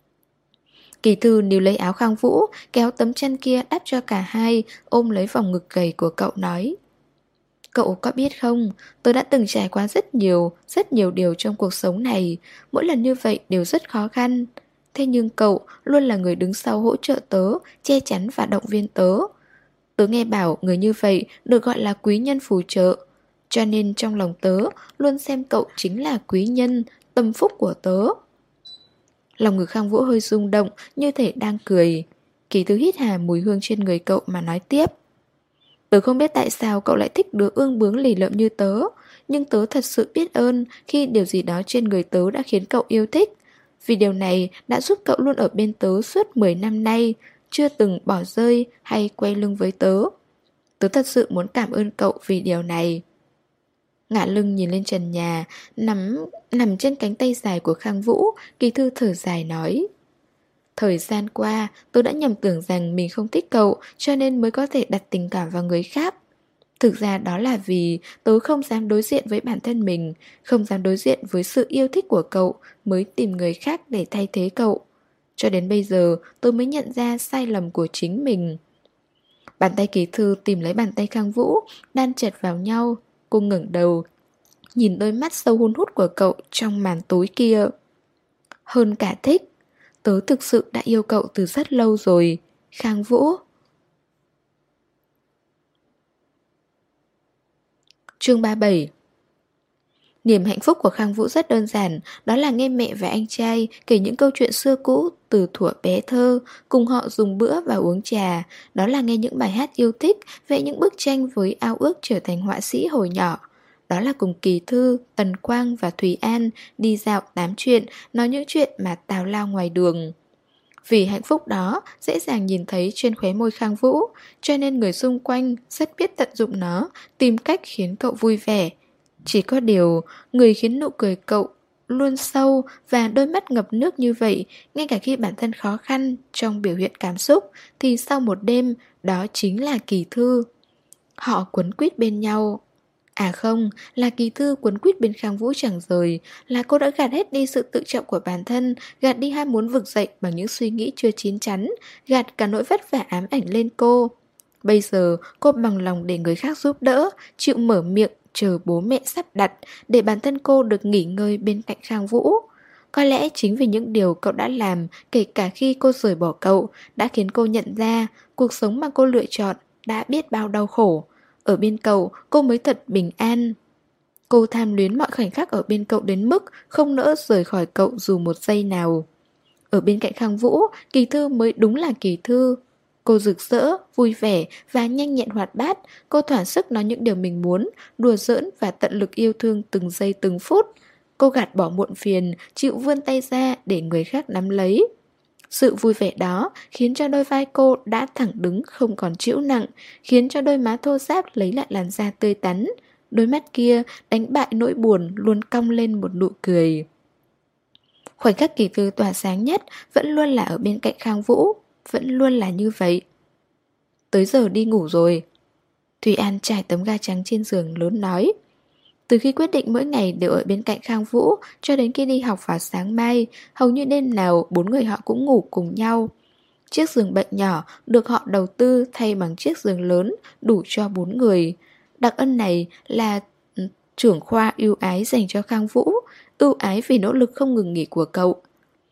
Kỳ Thư níu lấy áo Khang Vũ, kéo tấm chăn kia đắp cho cả hai, ôm lấy vòng ngực gầy của cậu nói. Cậu có biết không, tôi đã từng trải qua rất nhiều điều trong cuộc sống này, mỗi lần như vậy đều rất khó khăn. Thế nhưng cậu luôn là người đứng sau hỗ trợ tớ, che chắn và động viên tớ. Tớ nghe bảo người như vậy được gọi là quý nhân phù trợ, cho nên trong lòng tớ luôn xem cậu chính là quý nhân, tâm phúc của tớ. Lòng ngực Khang Vũ hơi rung động như thể đang cười. Kỳ Thư hít hà mùi hương trên người cậu mà nói tiếp. Tớ không biết tại sao cậu lại thích đứa ương bướng lì lợm như tớ, nhưng tớ thật sự biết ơn khi điều gì đó trên người tớ đã khiến cậu yêu thích. Vì điều này đã giúp cậu luôn ở bên tớ suốt 10 năm nay, chưa từng bỏ rơi hay quay lưng với tớ. Tớ thật sự muốn cảm ơn cậu vì điều này. Ngả lưng nhìn lên trần nhà, nằm trên cánh tay dài của Khang Vũ, Kỳ Thư thở dài nói. Thời gian qua, tôi đã nhầm tưởng rằng mình không thích cậu cho nên mới có thể đặt tình cảm vào người khác. Thực ra đó là vì tôi không dám đối diện với bản thân mình, không dám đối diện với sự yêu thích của cậu mới tìm người khác để thay thế cậu. Cho đến bây giờ tôi mới nhận ra sai lầm của chính mình. Bàn tay Kỳ Thư tìm lấy bàn tay Khang Vũ, đan chặt vào nhau. Cô ngẩng đầu, nhìn đôi mắt sâu hun hút của cậu trong màn tối kia. Hơn cả thích, tớ thực sự đã yêu cậu từ rất lâu rồi, Khang Vũ. Chương 37. Niềm hạnh phúc của Khang Vũ rất đơn giản, đó là nghe mẹ và anh trai kể những câu chuyện xưa cũ từ thuở bé thơ, cùng họ dùng bữa và uống trà, đó là nghe những bài hát yêu thích, vẽ những bức tranh với ao ước trở thành họa sĩ hồi nhỏ. Đó là cùng Kỳ Thư, Tần Quang và Thùy An đi dạo tám chuyện, nói những chuyện mà tào lao ngoài đường. Vì hạnh phúc đó dễ dàng nhìn thấy trên khóe môi Khang Vũ, cho nên người xung quanh rất biết tận dụng nó, tìm cách khiến cậu vui vẻ. Chỉ có điều, người khiến nụ cười cậu luôn sâu và đôi mắt ngập nước như vậy, ngay cả khi bản thân khó khăn trong biểu hiện cảm xúc, thì sau một đêm, đó chính là Kỳ Thư. Họ quấn quýt bên nhau. À không, là Kỳ Thư quấn quýt bên Khang Vũ chẳng rời, là cô đã gạt hết đi sự tự trọng của bản thân, gạt đi ham muốn vực dậy bằng những suy nghĩ chưa chín chắn, gạt cả nỗi vất vả ám ảnh lên cô. Bây giờ cô bằng lòng để người khác giúp đỡ, chịu mở miệng chờ bố mẹ sắp đặt để bản thân cô được nghỉ ngơi bên cạnh Khang Vũ. Có lẽ chính vì những điều cậu đã làm, kể cả khi cô rời bỏ cậu, đã khiến cô nhận ra cuộc sống mà cô lựa chọn đã biết bao đau khổ. Ở bên cậu, cô mới thật bình an. Cô tham luyến mọi khoảnh khắc ở bên cậu đến mức không nỡ rời khỏi cậu dù một giây nào. Ở bên cạnh Khang Vũ, Kỳ Thư mới đúng là Kỳ Thư. Cô rực rỡ, vui vẻ và nhanh nhẹn hoạt bát. Cô thỏa sức nói những điều mình muốn, đùa giỡn và tận lực yêu thương từng giây từng phút. Cô gạt bỏ muộn phiền, chịu vươn tay ra để người khác nắm lấy. Sự vui vẻ đó khiến cho đôi vai cô đã thẳng đứng không còn trĩu nặng, khiến cho đôi má thô ráp lấy lại làn da tươi tắn. Đôi mắt kia đánh bại nỗi buồn luôn cong lên một nụ cười. Khoảnh khắc Kỳ Thư tỏa sáng nhất vẫn luôn là ở bên cạnh Khang Vũ, vẫn luôn là như vậy. Tới giờ đi ngủ rồi. Thùy An trải tấm ga trắng trên giường lớn nói. Từ khi quyết định mỗi ngày đều ở bên cạnh Khang Vũ cho đến khi đi học vào sáng mai, hầu như đêm nào bốn người họ cũng ngủ cùng nhau. Chiếc giường bệnh nhỏ được họ đầu tư thay bằng chiếc giường lớn đủ cho 4 người. Đặc ân này là trưởng khoa ưu ái dành cho Khang Vũ, ưu ái vì nỗ lực không ngừng nghỉ của cậu.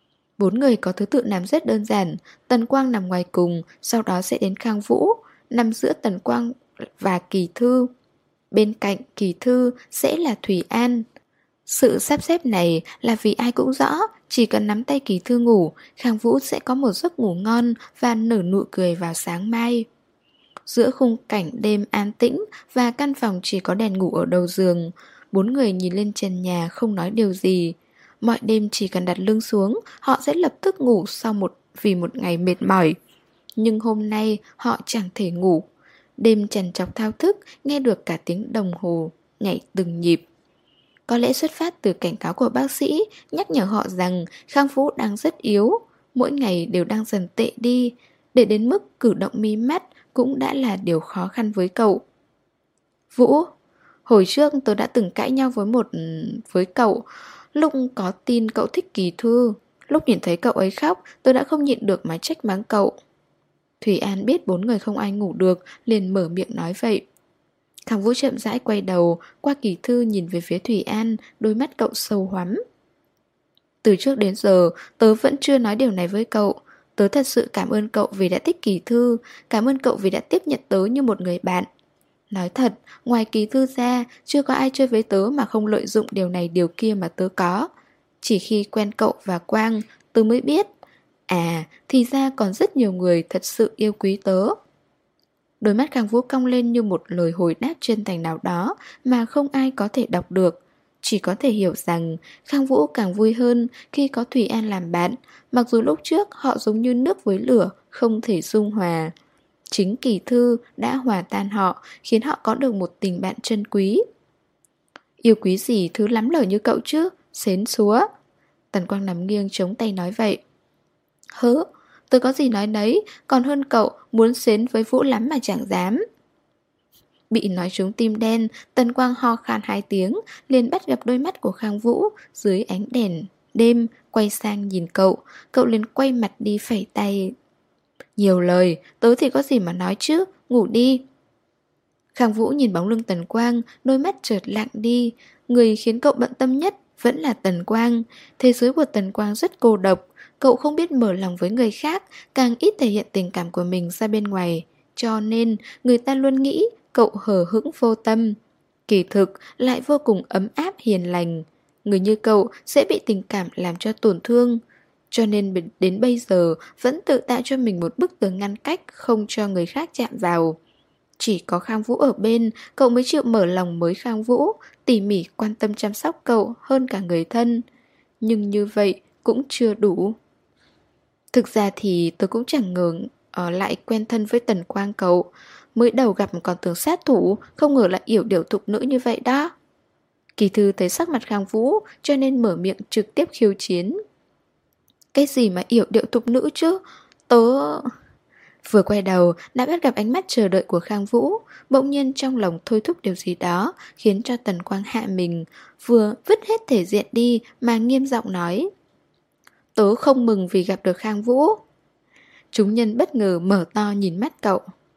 4 người có thứ tự nằm rất đơn giản, Tần Quang nằm ngoài cùng, sau đó sẽ đến Khang Vũ, nằm giữa Tần Quang và Kỳ Thư. Bên cạnh Kỳ Thư sẽ là Thủy An. Sự sắp xếp này là vì ai cũng rõ, chỉ cần nắm tay Kỳ Thư ngủ, Khang Vũ sẽ có một giấc ngủ ngon và nở nụ cười vào sáng mai. Giữa khung cảnh đêm an tĩnh và căn phòng chỉ có đèn ngủ ở đầu giường, 4 người nhìn lên trần nhà không nói điều gì. Mọi đêm chỉ cần đặt lưng xuống, họ sẽ lập tức ngủ vì một ngày mệt mỏi. Nhưng hôm nay họ chẳng thể ngủ. Đêm trằn trọc thao thức, nghe được cả tiếng đồng hồ nhảy từng nhịp. Có lẽ xuất phát từ cảnh cáo của bác sĩ nhắc nhở họ rằng Khang Vũ đang rất yếu, mỗi ngày đều đang dần tệ đi, để đến mức cử động mí mắt cũng đã là điều khó khăn với cậu. Vũ, hồi trước tôi đã từng cãi nhau với cậu, lúc có tin cậu thích Kỳ Thư. Lúc nhìn thấy cậu ấy khóc, tôi đã không nhịn được mà trách mắng cậu. Thủy An biết 4 người không ai ngủ được, liền mở miệng nói vậy. Khang Vũ chậm rãi quay đầu, qua Kỳ Thư nhìn về phía Thủy An, đôi mắt cậu sâu hoắm. Từ trước đến giờ, tớ vẫn chưa nói điều này với cậu. Tớ thật sự cảm ơn cậu vì đã thích Kỳ Thư, cảm ơn cậu vì đã tiếp nhận tớ như một người bạn. Nói thật, ngoài Kỳ Thư ra, chưa có ai chơi với tớ mà không lợi dụng điều này điều kia mà tớ có. Chỉ khi quen cậu và Quang, tớ mới biết. À, thì ra còn rất nhiều người thật sự yêu quý tớ. Đôi mắt Khang Vũ cong lên như một lời hồi đáp chân thành nào đó mà không ai có thể đọc được. Chỉ có thể hiểu rằng Khang Vũ càng vui hơn khi có Thủy An làm bạn, mặc dù lúc trước họ giống như nước với lửa, không thể dung hòa. Chính Kỳ Thư đã hòa tan họ, khiến họ có được một tình bạn chân quý. Yêu quý gì thứ lắm lời như cậu chứ, xến xúa. Tần Quang nằm nghiêng chống tay nói vậy. Hớ, tôi có gì nói đấy, còn hơn cậu muốn xến với Vũ lắm mà chẳng dám. Bị nói trúng tim đen, Tần Quang ho khan 2 tiếng, liền bắt gặp đôi mắt của Khang Vũ dưới ánh đèn đêm, quay sang nhìn cậu. Cậu liền quay mặt đi phẩy tay. Nhiều lời, tớ thì có gì mà nói chứ, ngủ đi. Khang Vũ nhìn bóng lưng Tần Quang, đôi mắt chợt lặng đi. Người khiến cậu bận tâm nhất vẫn là Tần Quang. Thế giới của Tần Quang rất cô độc. Cậu không biết mở lòng với người khác, càng ít thể hiện tình cảm của mình ra bên ngoài. Cho nên người ta luôn nghĩ cậu hờ hững vô tâm. Kỳ thực lại vô cùng ấm áp hiền lành. Người như cậu sẽ bị tình cảm làm cho tổn thương. Cho nên đến bây giờ vẫn tự tạo cho mình một bức tường ngăn cách, không cho người khác chạm vào. Chỉ có Khang Vũ ở bên, cậu mới chịu mở lòng với Khang Vũ, tỉ mỉ quan tâm chăm sóc cậu hơn cả người thân. Nhưng như vậy cũng chưa đủ. Thực ra thì tôi cũng chẳng ngờ lại quen thân với Tần Quang cậu. Mới đầu gặp còn tưởng sát thủ, không ngờ lại yểu điệu thục nữ như vậy đó. Kỳ Thư thấy sắc mặt Khang Vũ cho nên mở miệng trực tiếp khiêu chiến. Cái gì mà yểu điệu thục nữ chứ? Tớ... Vừa quay đầu đã bắt gặp ánh mắt chờ đợi của Khang Vũ. Bỗng nhiên trong lòng thôi thúc điều gì đó, khiến cho Tần Quang hạ mình, vừa vứt hết thể diện đi mà nghiêm giọng nói. Tớ không mừng vì gặp được Khang Vũ. Chúng nhân bất ngờ mở to nhìn mắt cậu.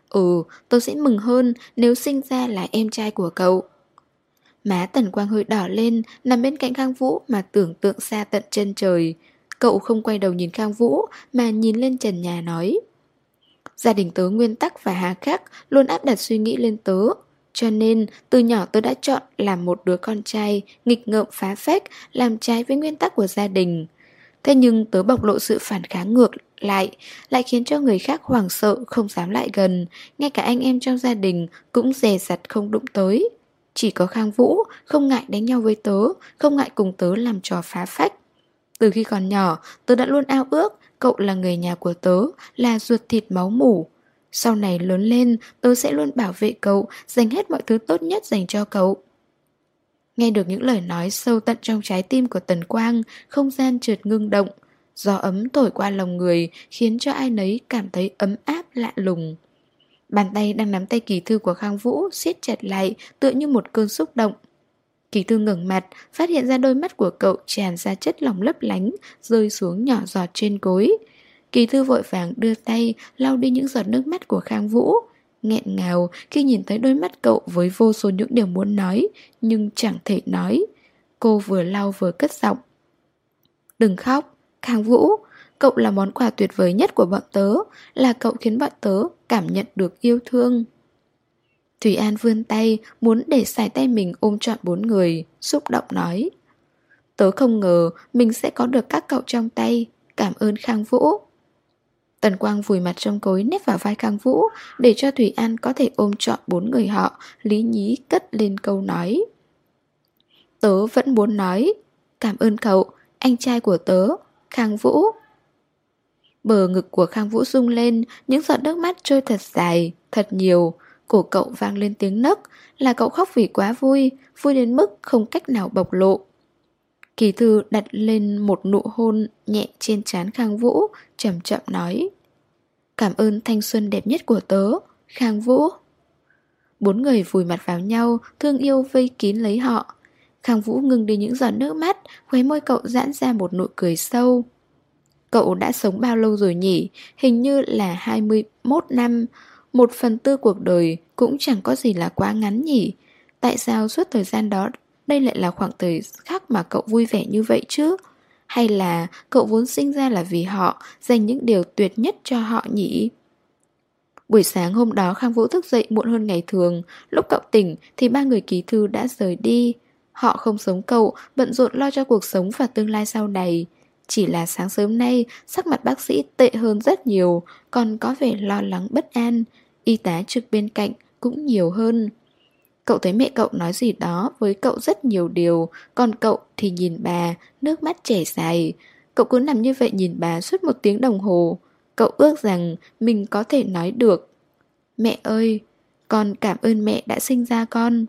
Tôi sẽ mừng hơn nếu sinh ra là em trai của cậu. Má Tần Quang hơi đỏ lên, nằm bên cạnh Khang Vũ mà tưởng tượng xa tận chân trời. Cậu không quay đầu nhìn Khang Vũ mà nhìn lên trần nhà nói: Gia đình tớ nguyên tắc và hà khắc, luôn áp đặt suy nghĩ lên tớ. Cho nên, từ nhỏ tớ đã chọn làm một đứa con trai, nghịch ngợm phá phách, làm trái với nguyên tắc của gia đình. Thế nhưng tớ bộc lộ sự phản kháng ngược lại khiến cho người khác hoảng sợ không dám lại gần. Ngay cả anh em trong gia đình cũng dè dặt không đụng tới. Chỉ có Khang Vũ không ngại đánh nhau với tớ, không ngại cùng tớ làm trò phá phách. Từ khi còn nhỏ, tớ đã luôn ao ước cậu là người nhà của tớ, là ruột thịt máu mủ. Sau này lớn lên, tớ sẽ luôn bảo vệ cậu, dành hết mọi thứ tốt nhất dành cho cậu. Nghe được những lời nói sâu tận trong trái tim của Tần Quang, không gian chợt ngưng động. Gió ấm thổi qua lòng người, khiến cho ai nấy cảm thấy ấm áp lạ lùng. Bàn tay đang nắm tay Kỳ Thư của Khang Vũ siết chặt lại, tựa như một cơn xúc động. Kỳ Thư ngẩng mặt, phát hiện ra đôi mắt của cậu tràn ra chất lỏng lấp lánh, rơi xuống nhỏ giọt trên gối. Kỳ Thư vội vàng đưa tay lau đi những giọt nước mắt của Khang Vũ, nghẹn ngào khi nhìn thấy đôi mắt cậu với vô số những điều muốn nói, nhưng chẳng thể nói. Cô vừa lau vừa cất giọng: Đừng khóc, Khang Vũ, cậu là món quà tuyệt vời nhất của bọn tớ, là cậu khiến bọn tớ cảm nhận được yêu thương. Thủy An vươn tay, muốn để sải tay mình ôm trọn 4 người, xúc động nói: Tớ không ngờ mình sẽ có được các cậu trong tay, cảm ơn Khang Vũ. Tần Quang vùi mặt trong gối nép vào vai Khang Vũ, để cho Thủy An có thể ôm trọn 4 người họ, lý nhí cất lên câu nói: Tớ vẫn muốn nói, cảm ơn cậu, anh trai của tớ, Khang Vũ. Bờ ngực của Khang Vũ rung lên, những giọt nước mắt trôi thật dài, thật nhiều. Cổ cậu vang lên tiếng nấc, là cậu khóc vì quá vui, vui đến mức không cách nào bộc lộ. Kỳ Thư đặt lên một nụ hôn nhẹ trên trán Khang Vũ, chậm chậm nói: Cảm ơn thanh xuân đẹp nhất của tớ, Khang Vũ. 4 người vùi mặt vào nhau, thương yêu vây kín lấy họ. Khang Vũ ngừng đi những giọt nước mắt, khóe môi cậu giãn ra một nụ cười sâu. Cậu đã sống bao lâu rồi nhỉ? Hình như là 21 năm. 1/4 cuộc đời cũng chẳng có gì là quá ngắn nhỉ? Tại sao suốt thời gian đó đây lại là khoảng thời khắc mà cậu vui vẻ như vậy chứ? Hay là cậu vốn sinh ra là vì họ, dành những điều tuyệt nhất cho họ nhỉ? Buổi sáng hôm đó Khang Vũ thức dậy muộn hơn ngày thường. Lúc cậu tỉnh thì 3 người Kỳ Thư đã rời đi. Họ không giống cậu, bận rộn lo cho cuộc sống và tương lai sau này. Chỉ là sáng sớm nay, sắc mặt bác sĩ tệ hơn rất nhiều, còn có vẻ lo lắng bất an. Y tá trực bên cạnh cũng nhiều hơn. Cậu thấy mẹ cậu nói gì đó với cậu rất nhiều điều, còn cậu thì nhìn bà, nước mắt chảy dài. Cậu cứ nằm như vậy nhìn bà suốt 1 tiếng đồng hồ. Cậu ước rằng mình có thể nói được: Mẹ ơi, con cảm ơn mẹ đã sinh ra con.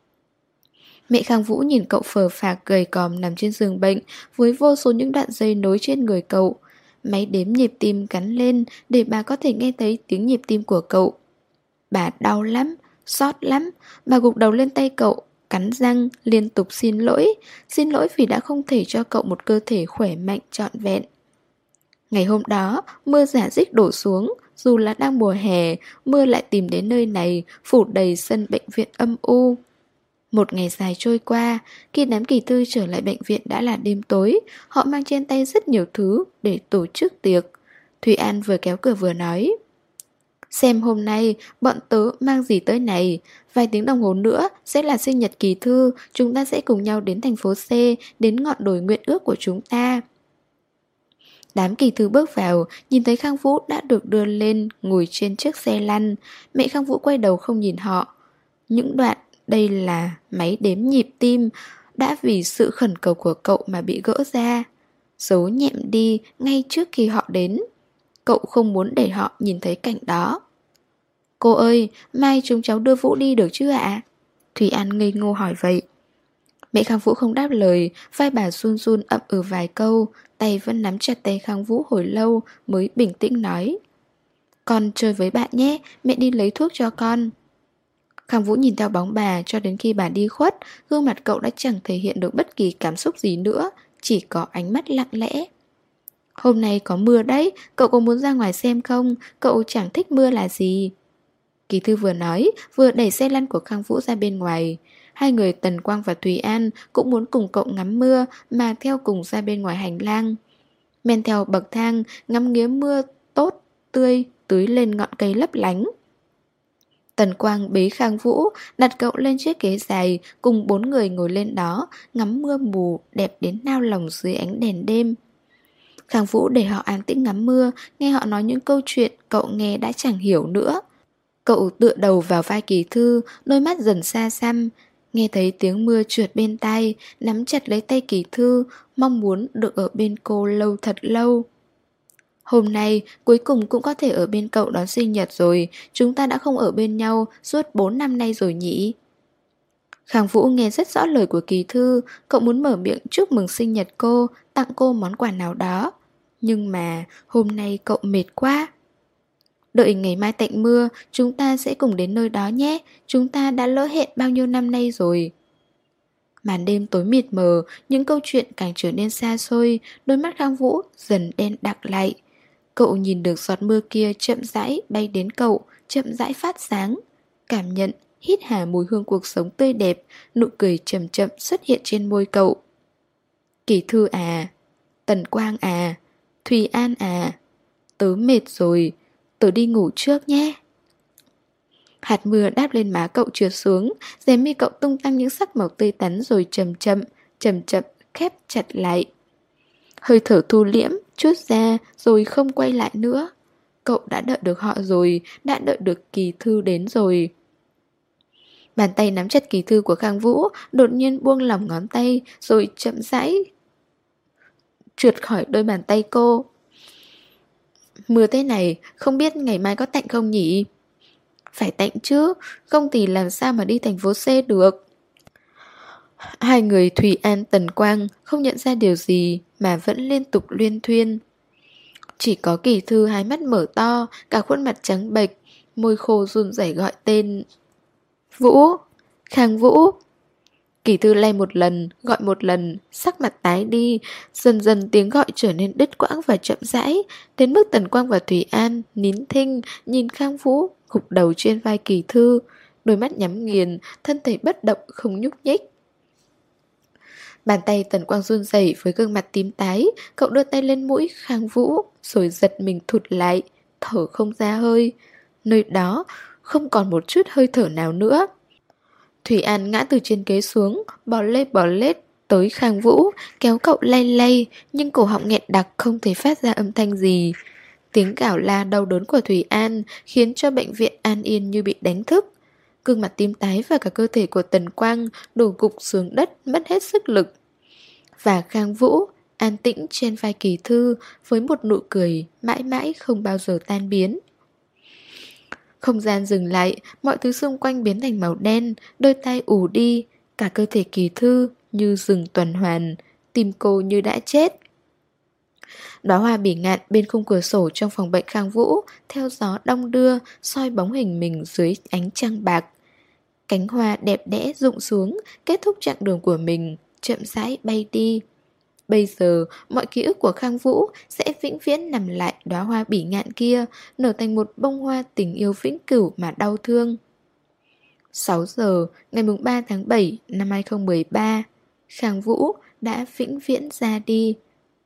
Mẹ Khang Vũ nhìn cậu phờ phạc gầy còm nằm trên giường bệnh với vô số những đoạn dây nối trên người cậu. Máy đếm nhịp tim gắn lên để bà có thể nghe thấy tiếng nhịp tim của cậu. Bà đau lắm, xót lắm. Bà gục đầu lên tay cậu, cắn răng, liên tục xin lỗi. Xin lỗi vì đã không thể cho cậu một cơ thể khỏe mạnh trọn vẹn. Ngày hôm đó, mưa rả rích đổ xuống. Dù là đang mùa hè, mưa lại tìm đến nơi này, phủ đầy sân bệnh viện âm u. Một ngày dài trôi qua, khi đám Kỳ Thư trở lại bệnh viện đã là đêm tối. Họ mang trên tay rất nhiều thứ để tổ chức tiệc. Thủy An vừa kéo cửa vừa nói: Xem hôm nay bọn tớ mang gì tới này. Vài tiếng đồng hồ nữa sẽ là sinh nhật Kỳ Thư. Chúng ta sẽ cùng nhau đến thành phố C, đến ngọn đồi nguyện ước của chúng ta. Đám Kỳ Thư bước vào, nhìn thấy Khang Vũ đã được đưa lên, ngồi trên chiếc xe lăn. Mẹ Khang Vũ quay đầu không nhìn họ. Những đoạn đây là máy đếm nhịp tim đã vì sự khẩn cầu của cậu mà bị gỡ ra, giấu nhẹm đi ngay trước khi họ đến. Cậu không muốn để họ nhìn thấy cảnh đó. Cô ơi, mai chúng cháu đưa Vũ đi được chứ ạ? Thủy An ngây ngô hỏi vậy. Mẹ Khang Vũ không đáp lời, vai bà run run ậm ừ vài câu, tay vẫn nắm chặt tay Khang Vũ hồi lâu mới bình tĩnh nói: Con chơi với bạn nhé, mẹ đi lấy thuốc cho con. Khang Vũ nhìn theo bóng bà cho đến khi bà đi khuất, gương mặt cậu đã chẳng thể hiện được bất kỳ cảm xúc gì nữa, chỉ có ánh mắt lặng lẽ. Hôm nay có mưa đấy, cậu có muốn ra ngoài xem không? Cậu chẳng thích mưa là gì. Kỳ thư vừa nói, vừa đẩy xe lăn của Khang Vũ ra bên ngoài. Hai người Tần Quang và Thùy An cũng muốn cùng cậu ngắm mưa mà theo cùng ra bên ngoài hành lang. Men theo bậc thang, ngắm nghía mưa tốt, tươi, tưới lên ngọn cây lấp lánh. Tần Quang bế Khang Vũ, đặt cậu lên chiếc ghế dài, cùng 4 người ngồi lên đó, ngắm mưa mù, đẹp đến nao lòng dưới ánh đèn đêm. Khang Vũ để họ an tĩnh ngắm mưa, nghe họ nói những câu chuyện cậu nghe đã chẳng hiểu nữa. Cậu tựa đầu vào vai Kỳ Thư, đôi mắt dần xa xăm, nghe thấy tiếng mưa trượt bên tai, nắm chặt lấy tay Kỳ Thư, mong muốn được ở bên cô lâu thật lâu. Hôm nay, cuối cùng cũng có thể ở bên cậu đón sinh nhật rồi, chúng ta đã không ở bên nhau suốt 4 năm nay rồi nhỉ? Khang Vũ nghe rất rõ lời của Kỳ Thư, cậu muốn mở miệng chúc mừng sinh nhật cô, tặng cô món quà nào đó. Nhưng mà hôm nay cậu mệt quá. Đợi ngày mai tạnh mưa, chúng ta sẽ cùng đến nơi đó nhé, chúng ta đã lỡ hẹn bao nhiêu năm nay rồi. Màn đêm tối mịt mờ, những câu chuyện càng trở nên xa xôi, đôi mắt Khang Vũ dần đen đặc lại. Cậu nhìn được giọt mưa kia chậm rãi bay đến cậu, chậm rãi phát sáng. Cảm nhận, hít hà mùi hương cuộc sống tươi đẹp, nụ cười chậm chậm xuất hiện trên môi cậu. Kỳ Thư à, Tần Quang à, Thùy An à, tớ mệt rồi, tớ đi ngủ trước nhé. Hạt mưa đáp lên má cậu trượt xuống, rèm mi cậu tung tăng những sắc màu tươi tắn rồi chậm chậm khép chặt lại. Hơi thở thu liễm, chút ra rồi không quay lại nữa. Cậu đã đợi được họ rồi, đã đợi được Kỳ Thư đến rồi. Bàn tay nắm chặt Kỳ Thư của Khang Vũ, đột nhiên buông lỏng ngón tay rồi chậm rãi trượt khỏi đôi bàn tay cô. Mưa thế này, không biết ngày mai có tạnh không nhỉ? Phải tạnh chứ, không thì làm sao mà đi thành phố C được. Hai người Thùy An Tần Quang không nhận ra điều gì mà vẫn liên tục luyên thuyên. Chỉ có Kỳ Thư hai mắt mở to, cả khuôn mặt trắng bệch, môi khô run rẩy gọi tên. Vũ, Khang Vũ. Kỳ Thư lay một lần, gọi một lần, sắc mặt tái đi, dần dần tiếng gọi trở nên đứt quãng và chậm rãi, đến mức Tần Quang và Thùy An nín thinh nhìn Khang Vũ gục đầu trên vai Kỳ Thư, đôi mắt nhắm nghiền, thân thể bất động không nhúc nhích. Bàn tay Tần Quang run rẩy với gương mặt tím tái, cậu đưa tay lên mũi Khang Vũ, rồi giật mình thụt lại, thở không ra hơi. Nơi đó không còn một chút hơi thở nào nữa. Thủy An ngã từ trên ghế xuống, bò lết tới Khang Vũ, kéo cậu lay lay, nhưng cổ họng nghẹn đặc không thể phát ra âm thanh gì. Tiếng gào la đau đớn của Thủy An khiến cho bệnh viện An Yên như bị đánh thức. Gương mặt tím tái và cả cơ thể của Tần Quang đổ gục xuống đất mất hết sức lực. Và Khang Vũ an tĩnh trên vai Kỳ Thư với một nụ cười mãi mãi không bao giờ tan biến. Không gian dừng lại, mọi thứ xung quanh biến thành màu đen, đôi tai ù đi, cả cơ thể Kỳ Thư như dừng tuần hoàn, tim cô như đã chết. Đóa hoa bỉ ngạn bên khung cửa sổ trong phòng bệnh Khang Vũ theo gió đong đưa, soi bóng hình mình dưới ánh trăng bạc. Cánh hoa đẹp đẽ rụng xuống, kết thúc chặng đường của mình, chậm rãi bay đi. Bây giờ, mọi ký ức của Khang Vũ sẽ vĩnh viễn nằm lại đóa hoa bỉ ngạn kia, nở thành một bông hoa tình yêu vĩnh cửu mà đau thương. 6 giờ, ngày 3 tháng 7 năm 2013, Khang Vũ đã vĩnh viễn ra đi.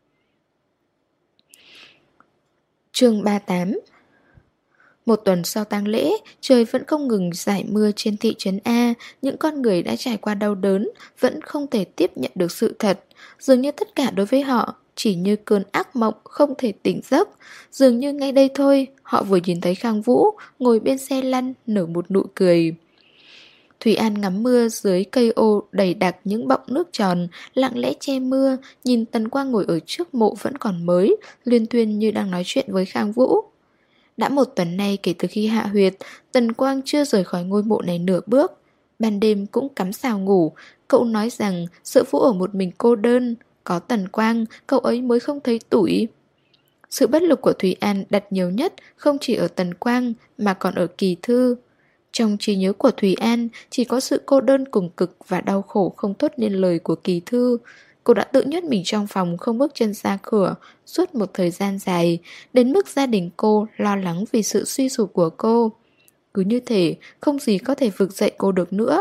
Chương 38. Một tuần sau tang lễ, trời vẫn không ngừng rải mưa trên thị trấn A, những con người đã trải qua đau đớn vẫn không thể tiếp nhận được sự thật, dường như tất cả đối với họ chỉ như cơn ác mộng không thể tỉnh giấc, dường như ngay đây thôi, họ vừa nhìn thấy Khang Vũ ngồi bên xe lăn nở một nụ cười. Thủy An ngắm mưa dưới cây ô đầy đặc những bọng nước tròn, lặng lẽ che mưa, nhìn Tần Quang ngồi ở trước mộ vẫn còn mới, luyên thuyên như đang nói chuyện với Khang Vũ. Đã một tuần nay kể từ khi hạ huyệt, Tần Quang chưa rời khỏi ngôi mộ này nửa bước. Ban đêm cũng cắm sào ngủ, cậu nói rằng sợ Vũ ở một mình cô đơn, có Tần Quang, cậu ấy mới không thấy tủi. Sự bất lực của Thủy An đặt nhiều nhất không chỉ ở Tần Quang mà còn ở Kỳ Thư. Trong trí nhớ của Thủy An chỉ có sự cô đơn cùng cực và đau khổ không thốt nên lời của Kỳ Thư. Cô đã tự nhốt mình trong phòng không bước chân ra cửa suốt một thời gian dài, đến mức gia đình cô lo lắng vì sự suy sụp của cô. Cứ như thể không gì có thể vực dậy cô được nữa.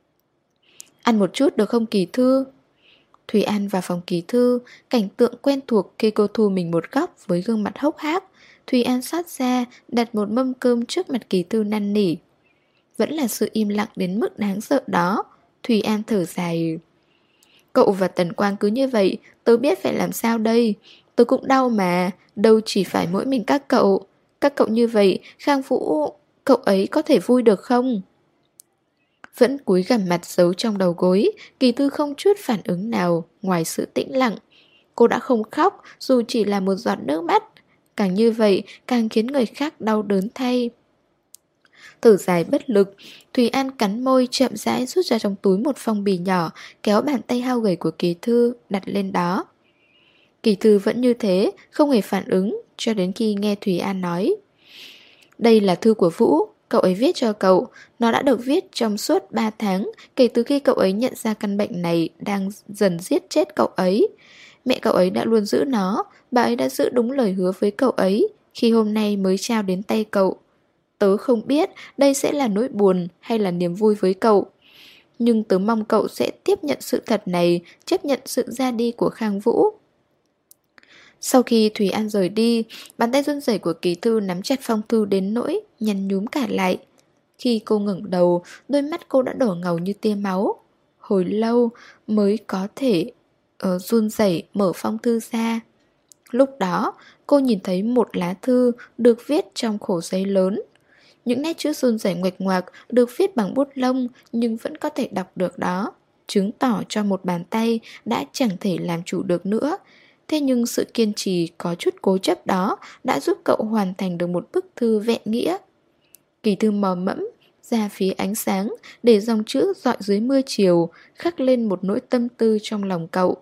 Ăn một chút được không Kỳ Thư? Thùy An vào phòng Kỳ Thư, cảnh tượng quen thuộc khi cô thu mình một góc với gương mặt hốc hác. Thùy An xót xa, đặt một mâm cơm trước mặt Kỳ Thư năn nỉ. Vẫn là sự im lặng đến mức đáng sợ đó. Thùy An thở dài. Cậu và Tần Quang cứ như vậy, tớ biết phải làm sao đây. Tớ cũng đau mà, đâu chỉ phải mỗi mình các cậu. Các cậu như vậy, Khang Vũ, cậu ấy có thể vui được không? Vẫn cúi gằm mặt giấu trong đầu gối, Kỳ Thư không chút phản ứng nào ngoài sự tĩnh lặng. Cô đã không khóc dù chỉ là một giọt nước mắt. Càng như vậy càng khiến người khác đau đớn thay. Thở dài bất lực, Thùy An cắn môi chậm rãi rút ra trong túi một phong bì nhỏ, kéo bàn tay hao gầy của Kỳ Thư đặt lên đó. Kỳ Thư vẫn như thế, không hề phản ứng, cho đến khi nghe Thùy An nói. Đây là thư của Vũ, cậu ấy viết cho cậu. Nó đã được viết trong suốt 3 tháng kể từ khi cậu ấy nhận ra căn bệnh này đang dần giết chết cậu ấy. Mẹ cậu ấy đã luôn giữ nó, bà ấy đã giữ đúng lời hứa với cậu ấy khi hôm nay mới trao đến tay cậu. Tớ không biết đây sẽ là nỗi buồn hay là niềm vui với cậu. Nhưng tớ mong cậu sẽ tiếp nhận sự thật này, chấp nhận sự ra đi của Khang Vũ. Sau khi Thùy An rời đi, bàn tay run rẩy của Kỳ Thư nắm chặt phong thư đến nỗi nhăn nhúm cả lại. Khi cô ngẩng đầu, đôi mắt cô đã đổ ngầu như tia máu. Hồi lâu mới có thể run rẩy mở phong thư ra. Lúc đó, cô nhìn thấy một lá thư được viết trong khổ giấy lớn. Những nét chữ run rẩy nguệch ngoạc được viết bằng bút lông nhưng vẫn có thể đọc được đó, chứng tỏ cho một bàn tay đã chẳng thể làm chủ được nữa. Thế nhưng sự kiên trì có chút cố chấp đó đã giúp cậu hoàn thành được một bức thư vẹn nghĩa. Kỳ Thư mò mẫm ra phía ánh sáng để dòng chữ rọi dưới mưa chiều khắc lên một nỗi tâm tư trong lòng cậu.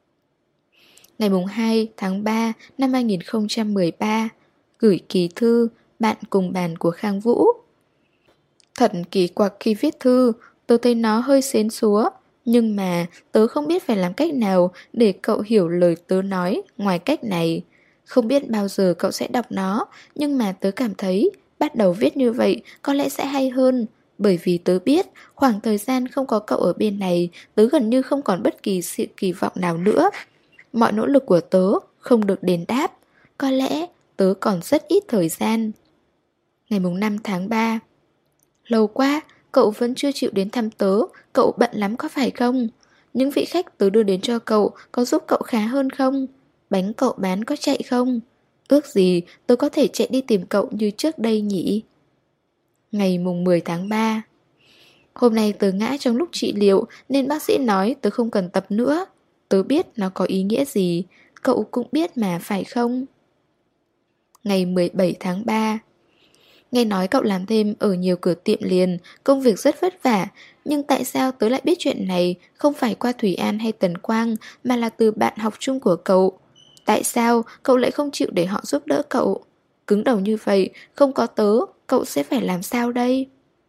Ngày 2 tháng 3 năm 2013, gửi Kỳ Thư, bạn cùng bàn của Khang Vũ. Thật kỳ quặc khi viết thư, tớ thấy nó hơi xến xúa. Nhưng mà tớ không biết phải làm cách nào để cậu hiểu lời tớ nói ngoài cách này. Không biết bao giờ cậu sẽ đọc nó, nhưng mà tớ cảm thấy bắt đầu viết như vậy có lẽ sẽ hay hơn. Bởi vì tớ biết khoảng thời gian không có cậu ở bên này, tớ gần như không còn bất kỳ sự kỳ vọng nào nữa. Mọi nỗ lực của tớ không được đền đáp. Có lẽ tớ còn rất ít thời gian. Ngày 5 tháng 3. Lâu quá, cậu vẫn chưa chịu đến thăm tớ, cậu bận lắm có phải không? Những vị khách tớ đưa đến cho cậu có giúp cậu khá hơn không? Bánh cậu bán có chạy không? Ước gì tớ có thể chạy đi tìm cậu như trước đây nhỉ? Ngày 10 tháng 3. Hôm nay tớ ngã trong lúc trị liệu nên bác sĩ nói tớ không cần tập nữa. Tớ biết nó có ý nghĩa gì, cậu cũng biết mà phải không? Ngày 17 tháng 3. Nghe nói cậu làm thêm ở nhiều cửa tiệm liền, công việc rất vất vả. Nhưng tại sao tớ lại biết chuyện này không phải qua Thủy An hay Tần Quang mà là từ bạn học chung của cậu? Tại sao cậu lại không chịu để họ giúp đỡ cậu? Cứng đầu như vậy, không có tớ, cậu sẽ phải làm sao đây?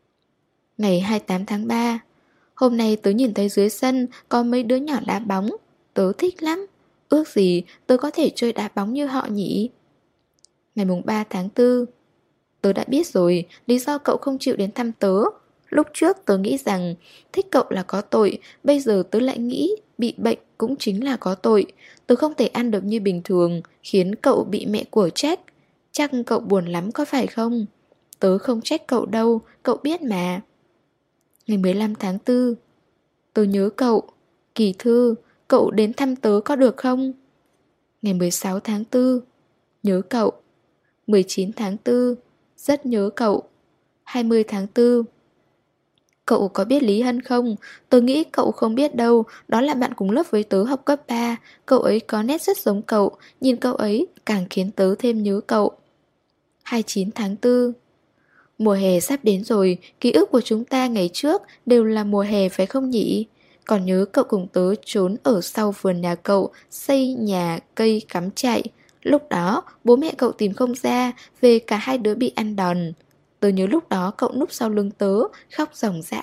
Ngày 28 tháng 3. Hôm nay tớ nhìn thấy dưới sân có mấy đứa nhỏ đá bóng. Tớ thích lắm. Ước gì tớ có thể chơi đá bóng như họ nhỉ? Ngày 3 tháng 4. Tớ đã biết rồi, lý do cậu không chịu đến thăm tớ. Lúc trước tớ nghĩ rằng thích cậu là có tội, bây giờ tớ lại nghĩ bị bệnh cũng chính là có tội. Tớ không thể ăn được như bình thường, khiến cậu bị mẹ của trách. Chắc cậu buồn lắm có phải không? Tớ không trách cậu đâu, cậu biết mà. Ngày 15 tháng 4. Tớ nhớ cậu. Kỳ Thư, cậu đến thăm tớ có được không? Ngày 16 tháng 4. Nhớ cậu. 19 tháng 4. Rất nhớ cậu. 20 tháng 4. Cậu có biết Lý Hân không? Tớ nghĩ cậu không biết đâu. Đó là bạn cùng lớp với tớ học cấp 3. Cậu ấy có nét rất giống cậu. Nhìn cậu ấy càng khiến tớ thêm nhớ cậu. 29 tháng 4. Mùa hè sắp đến rồi. Ký ức của chúng ta ngày trước đều là mùa hè phải không nhỉ? Còn nhớ cậu cùng tớ trốn ở sau vườn nhà cậu, xây nhà cây cắm trại. Lúc đó bố mẹ cậu tìm không ra, về cả hai đứa bị ăn đòn. Tớ nhớ lúc đó cậu núp sau lưng tớ, khóc ròng rã.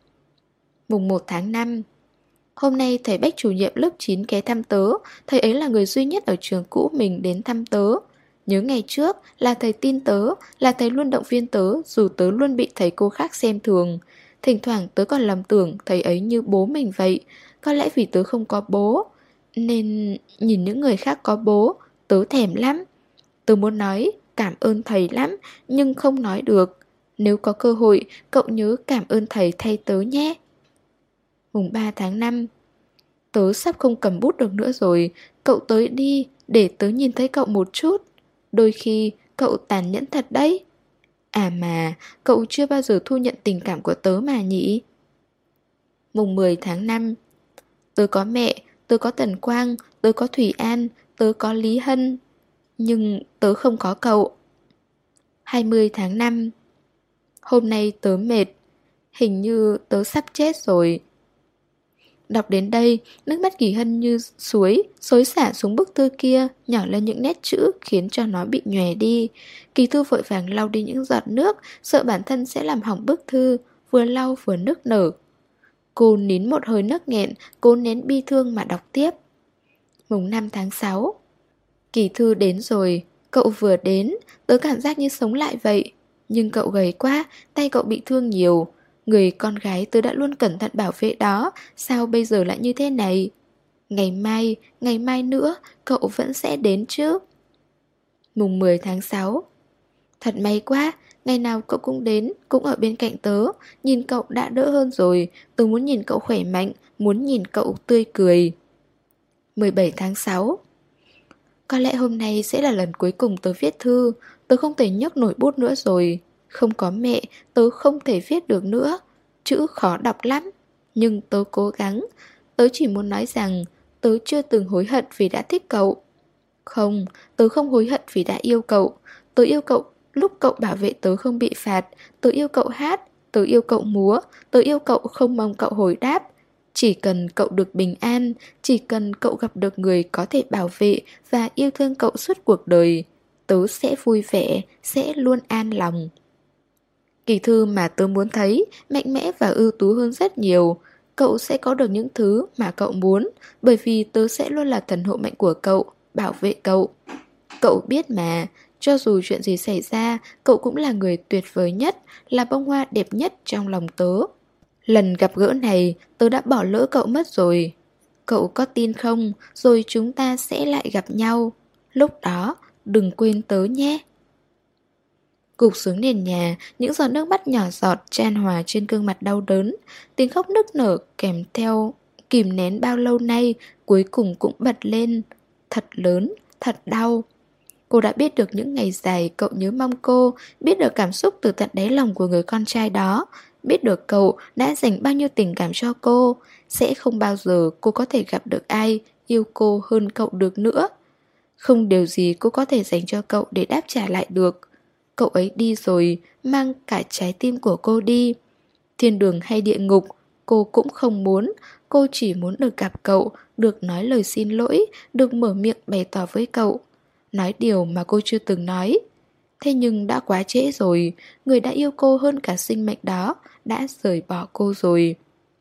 Mùng 1 tháng 5. Hôm nay thầy Bách chủ nhiệm lớp 9 ghé thăm tớ. Thầy ấy là người duy nhất ở trường cũ mình đến thăm tớ. Nhớ ngày trước là thầy tin tớ, là thầy luôn động viên tớ dù tớ luôn bị thầy cô khác xem thường. Thỉnh thoảng tớ còn lầm tưởng thầy ấy như bố mình vậy. Có lẽ vì tớ không có bố nên nhìn những người khác có bố, tớ thèm lắm. Tớ muốn nói cảm ơn thầy lắm, nhưng không nói được. Nếu có cơ hội, cậu nhớ cảm ơn thầy thay tớ nhé. Mùng 3 tháng 5. Tớ sắp không cầm bút được nữa rồi. Cậu tới đi, để tớ nhìn thấy cậu một chút. Đôi khi, cậu tàn nhẫn thật đấy. À mà, cậu chưa bao giờ thu nhận tình cảm của tớ mà nhỉ? Mùng 10 tháng 5. Tớ có mẹ, tớ có Tần Quang, tớ có Thủy An, tớ có Lý Hân. Nhưng tớ không có cậu. 20 tháng 5. Hôm nay tớ mệt. Hình như tớ sắp chết rồi. Đọc đến đây, nước mắt Kỳ Hân như suối, xối xả xuống bức thư kia, nhỏ lên những nét chữ khiến cho nó bị nhòe đi. Kỳ Thư vội vàng lau đi những giọt nước, sợ bản thân sẽ làm hỏng bức thư, vừa lau vừa nức nở. Cô nín một hơi nấc nghẹn, cố nén bi thương mà đọc tiếp. Mùng 5 tháng 6. Kỳ Thư đến rồi, cậu vừa đến, tớ cảm giác như sống lại vậy. Nhưng cậu gầy quá, tay cậu bị thương nhiều. Người con gái tớ đã luôn cẩn thận bảo vệ đó, sao bây giờ lại như thế này? Ngày mai nữa, cậu vẫn sẽ đến chứ? Mùng 10 tháng 6. Thật may quá, ngày nào cậu cũng đến, cũng ở bên cạnh tớ. Nhìn cậu đã đỡ hơn rồi, tớ muốn nhìn cậu khỏe mạnh, muốn nhìn cậu tươi cười. 17 tháng 6. Có lẽ hôm nay sẽ là lần cuối cùng tớ viết thư. Tớ không thể nhấc nổi bút nữa rồi. Không có mẹ, tớ không thể viết được nữa. Chữ khó đọc lắm. Nhưng tớ cố gắng. Tớ chỉ muốn nói rằng tớ chưa từng hối hận vì đã thích cậu. Không, tớ không hối hận vì đã yêu cậu. Tớ yêu cậu lúc cậu bảo vệ tớ không bị phạt. Tớ yêu cậu hát. Tớ yêu cậu múa. Tớ yêu cậu không mong cậu hồi đáp. Chỉ cần cậu được bình an, chỉ cần cậu gặp được người có thể bảo vệ và yêu thương cậu suốt cuộc đời, tớ sẽ vui vẻ, sẽ luôn an lòng. Kỳ Thư mà tớ muốn thấy mạnh mẽ và ưu tú hơn rất nhiều. Cậu sẽ có được những thứ mà cậu muốn, bởi vì tớ sẽ luôn là thần hộ mệnh của cậu, bảo vệ cậu. Cậu biết mà, cho dù chuyện gì xảy ra, cậu cũng là người tuyệt vời nhất, là bông hoa đẹp nhất trong lòng tớ. Lần gặp gỡ này, tớ đã bỏ lỡ cậu mất rồi. Cậu có tin không? Rồi chúng ta sẽ lại gặp nhau. Lúc đó, đừng quên tớ nhé. Gục xuống nền nhà, những giọt nước mắt nhỏ giọt chan hòa trên gương mặt đau đớn. Tiếng khóc nức nở kèm theo kìm nén bao lâu nay, cuối cùng cũng bật lên. Thật lớn, thật đau. Cô đã biết được những ngày dài cậu nhớ mong cô, biết được cảm xúc từ tận đáy lòng của người con trai đó, biết được cậu đã dành bao nhiêu tình cảm cho cô. Sẽ không bao giờ cô có thể gặp được ai yêu cô hơn cậu được nữa. Không điều gì cô có thể dành cho cậu để đáp trả lại được. Cậu ấy đi rồi, mang cả trái tim của cô đi. Thiên đường hay địa ngục, cô cũng không muốn. Cô chỉ muốn được gặp cậu, được nói lời xin lỗi, được mở miệng bày tỏ với cậu. Nói điều mà cô chưa từng nói. Thế nhưng đã quá trễ rồi, người đã yêu cô hơn cả sinh mệnh đó đã rời bỏ cô rồi.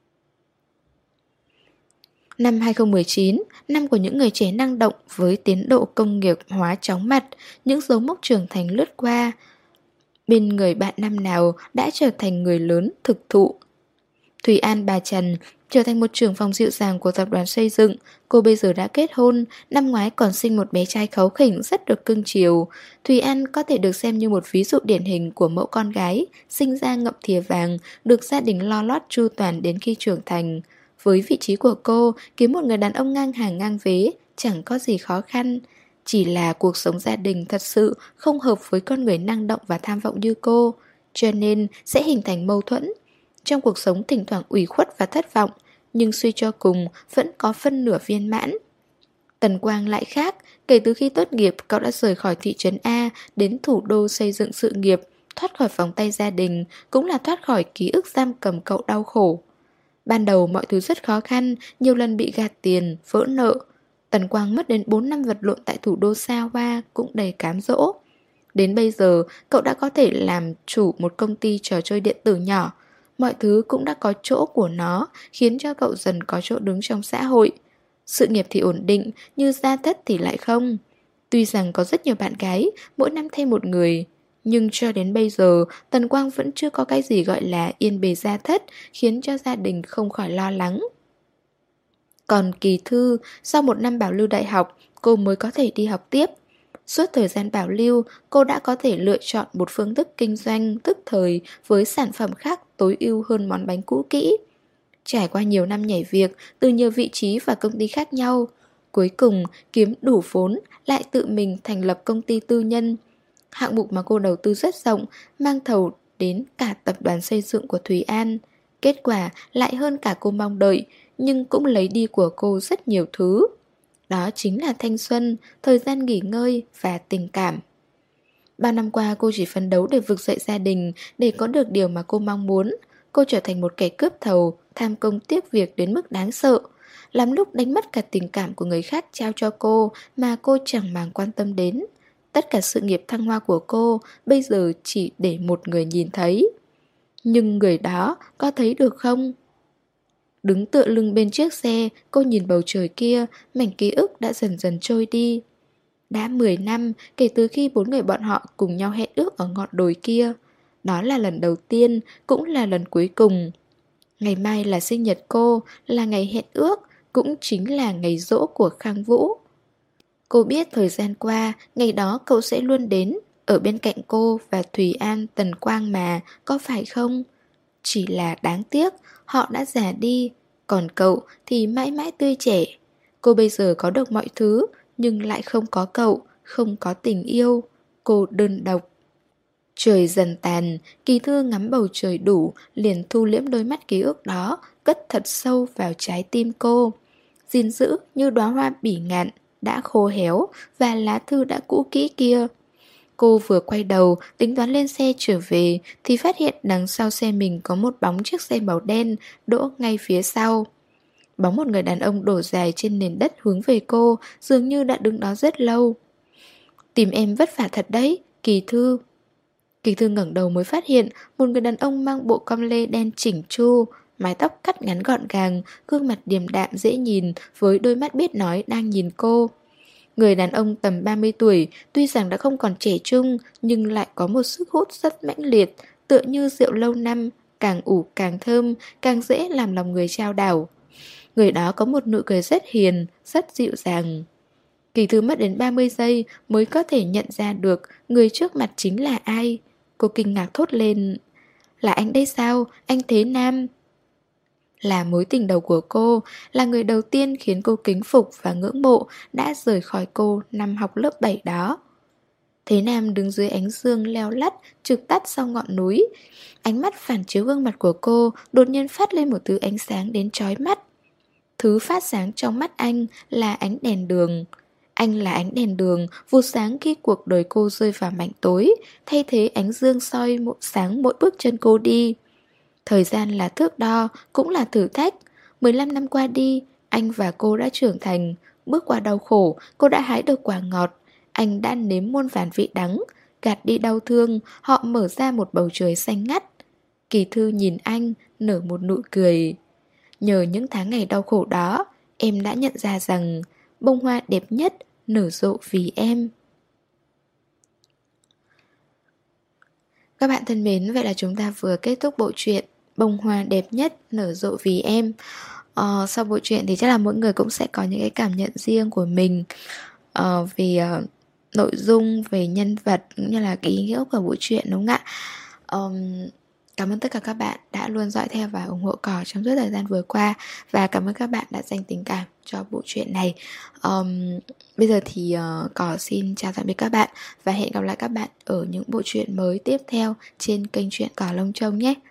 Năm 2019, năm của những người trẻ năng động với tiến độ công nghiệp hóa chóng mặt, những dấu mốc trưởng thành lướt qua. Bên người bạn năm nào đã trở thành người lớn thực thụ. Thùy An bà Trần trở thành một trưởng phòng dịu dàng của tập đoàn xây dựng. Cô bây giờ đã kết hôn, năm ngoái còn sinh một bé trai kháu khỉnh rất được cưng chiều. Thùy An có thể được xem như một ví dụ điển hình của mẫu con gái, sinh ra ngậm thìa vàng, được gia đình lo lót chu toàn đến khi trưởng thành. Với vị trí của cô, kiếm một người đàn ông ngang hàng ngang vế, chẳng có gì khó khăn. Chỉ là cuộc sống gia đình thật sự không hợp với con người năng động và tham vọng như cô, cho nên sẽ hình thành mâu thuẫn. Trong cuộc sống thỉnh thoảng ủy khuất và thất vọng, nhưng suy cho cùng vẫn có phân nửa viên mãn. Tần Quang lại khác, kể từ khi tốt nghiệp cậu đã rời khỏi thị trấn A đến thủ đô xây dựng sự nghiệp, thoát khỏi vòng tay gia đình, cũng là thoát khỏi ký ức giam cầm cậu đau khổ. Ban đầu mọi thứ rất khó khăn, nhiều lần bị gạt tiền, vỡ nợ. Tần Quang mất đến 4 năm vật lộn tại thủ đô xa hoa cũng đầy cám dỗ. Đến bây giờ, cậu đã có thể làm chủ một công ty trò chơi điện tử nhỏ. Mọi thứ cũng đã có chỗ của nó, khiến cho cậu dần có chỗ đứng trong xã hội. Sự nghiệp thì ổn định, như gia thất thì lại không. Tuy rằng có rất nhiều bạn gái, mỗi năm thêm một người, nhưng cho đến bây giờ, Tần Quang vẫn chưa có cái gì gọi là yên bề gia thất, khiến cho gia đình không khỏi lo lắng. Còn Kỳ Thư, sau một năm bảo lưu đại học, cô mới có thể đi học tiếp. Suốt thời gian bảo lưu, cô đã có thể lựa chọn một phương thức kinh doanh tức thời với sản phẩm khác tối ưu hơn món bánh cũ kỹ. Trải qua nhiều năm nhảy việc từ nhiều vị trí và công ty khác nhau, cuối cùng kiếm đủ vốn lại tự mình thành lập công ty tư nhân. Hạng mục mà cô đầu tư rất rộng, mang thầu đến cả tập đoàn xây dựng của Thúy An. Kết quả lại hơn cả cô mong đợi, nhưng cũng lấy đi của cô rất nhiều thứ. Đó chính là thanh xuân, thời gian nghỉ ngơi và tình cảm. 3 năm qua cô chỉ phấn đấu để vực dậy gia đình, để có được điều mà cô mong muốn. Cô trở thành một kẻ cướp thầu, tham công tiếc việc đến mức đáng sợ. Lắm lúc đánh mất cả tình cảm của người khác trao cho cô mà cô chẳng màng quan tâm đến. Tất cả sự nghiệp thăng hoa của cô bây giờ chỉ để một người nhìn thấy. Nhưng người đó có thấy được không? Đứng tựa lưng bên chiếc xe, cô nhìn bầu trời kia, mảnh ký ức đã dần dần trôi đi. Đã 10 năm kể từ khi 4 người bọn họ cùng nhau hẹn ước ở ngọn đồi kia. Đó là lần đầu tiên, cũng là lần cuối cùng. Ngày mai là sinh nhật cô, là ngày hẹn ước, cũng chính là ngày giỗ của Khang Vũ. Cô biết thời gian qua, ngày đó cậu sẽ luôn đến, ở bên cạnh cô và Thùy An, Tần Quang mà, có phải không? Chỉ là đáng tiếc, họ đã già đi, còn cậu thì mãi mãi tươi trẻ. Cô bây giờ có được mọi thứ, nhưng lại không có cậu, không có tình yêu. Cô đơn độc. Trời dần tàn, Kỳ Thư ngắm bầu trời đủ, liền thu liễm đôi mắt ký ức đó, cất thật sâu vào trái tim cô. Gìn giữ như đóa hoa bỉ ngạn, đã khô héo và lá thư đã cũ kỹ kia. Cô vừa quay đầu, tính toán lên xe trở về, thì phát hiện đằng sau xe mình có một bóng chiếc xe màu đen đỗ ngay phía sau. Bóng một người đàn ông đổ dài trên nền đất hướng về cô, dường như đã đứng đó rất lâu. Tìm em vất vả thật đấy, Kỳ Thư. Kỳ Thư ngẩng đầu mới phát hiện một người đàn ông mang bộ com lê đen chỉnh chu, mái tóc cắt ngắn gọn gàng, gương mặt điềm đạm dễ nhìn với đôi mắt biết nói đang nhìn cô. Người đàn ông tầm 30 tuổi, tuy rằng đã không còn trẻ trung, nhưng lại có một sức hút rất mãnh liệt, tựa như rượu lâu năm, càng ủ càng thơm, càng dễ làm lòng người chao đảo. Người đó có một nụ cười rất hiền, rất dịu dàng. Kỳ Thư mất đến 30 giây mới có thể nhận ra được người trước mặt chính là ai. Cô kinh ngạc thốt lên. Là anh đây sao? Anh Thế Nam. Là mối tình đầu của cô, là người đầu tiên khiến cô kính phục và ngưỡng mộ, đã rời khỏi cô năm học lớp 7 đó. Thế Nam đứng dưới ánh dương leo lắt, trực tắt sau ngọn núi. Ánh mắt phản chiếu gương mặt của cô đột nhiên phát lên một thứ ánh sáng đến chói mắt. Thứ phát sáng trong mắt anh là ánh đèn đường. Anh là ánh đèn đường vụt sáng khi cuộc đời cô rơi vào mảnh tối, thay thế ánh dương soi sáng mỗi bước chân cô đi. Thời gian là thước đo, cũng là thử thách. 15 năm qua đi, anh và cô đã trưởng thành. Bước qua đau khổ, cô đã hái được quả ngọt. Anh đã nếm muôn vàn vị đắng. Gạt đi đau thương, họ mở ra một bầu trời xanh ngắt. Kỳ Thư nhìn anh, nở một nụ cười. Nhờ những tháng ngày đau khổ đó, em đã nhận ra rằng bông hoa đẹp nhất nở rộ vì em. Các bạn thân mến, vậy là chúng ta vừa kết thúc bộ truyện Bông hoa đẹp nhất nở rộ vì em. Sau bộ truyện thì chắc là mỗi người cũng sẽ có những cái cảm nhận riêng của mình về nội dung, về nhân vật cũng như là cái ý nghĩa của bộ truyện, đúng không ạ? Cảm ơn tất cả các bạn đã luôn dõi theo và ủng hộ Cỏ trong suốt thời gian vừa qua. Và cảm ơn các bạn đã dành tình cảm cho bộ truyện này. Bây giờ thì Cỏ xin chào tạm biệt các bạn. Và hẹn gặp lại các bạn ở những bộ truyện mới tiếp theo trên kênh truyện Cỏ Lông Trông nhé.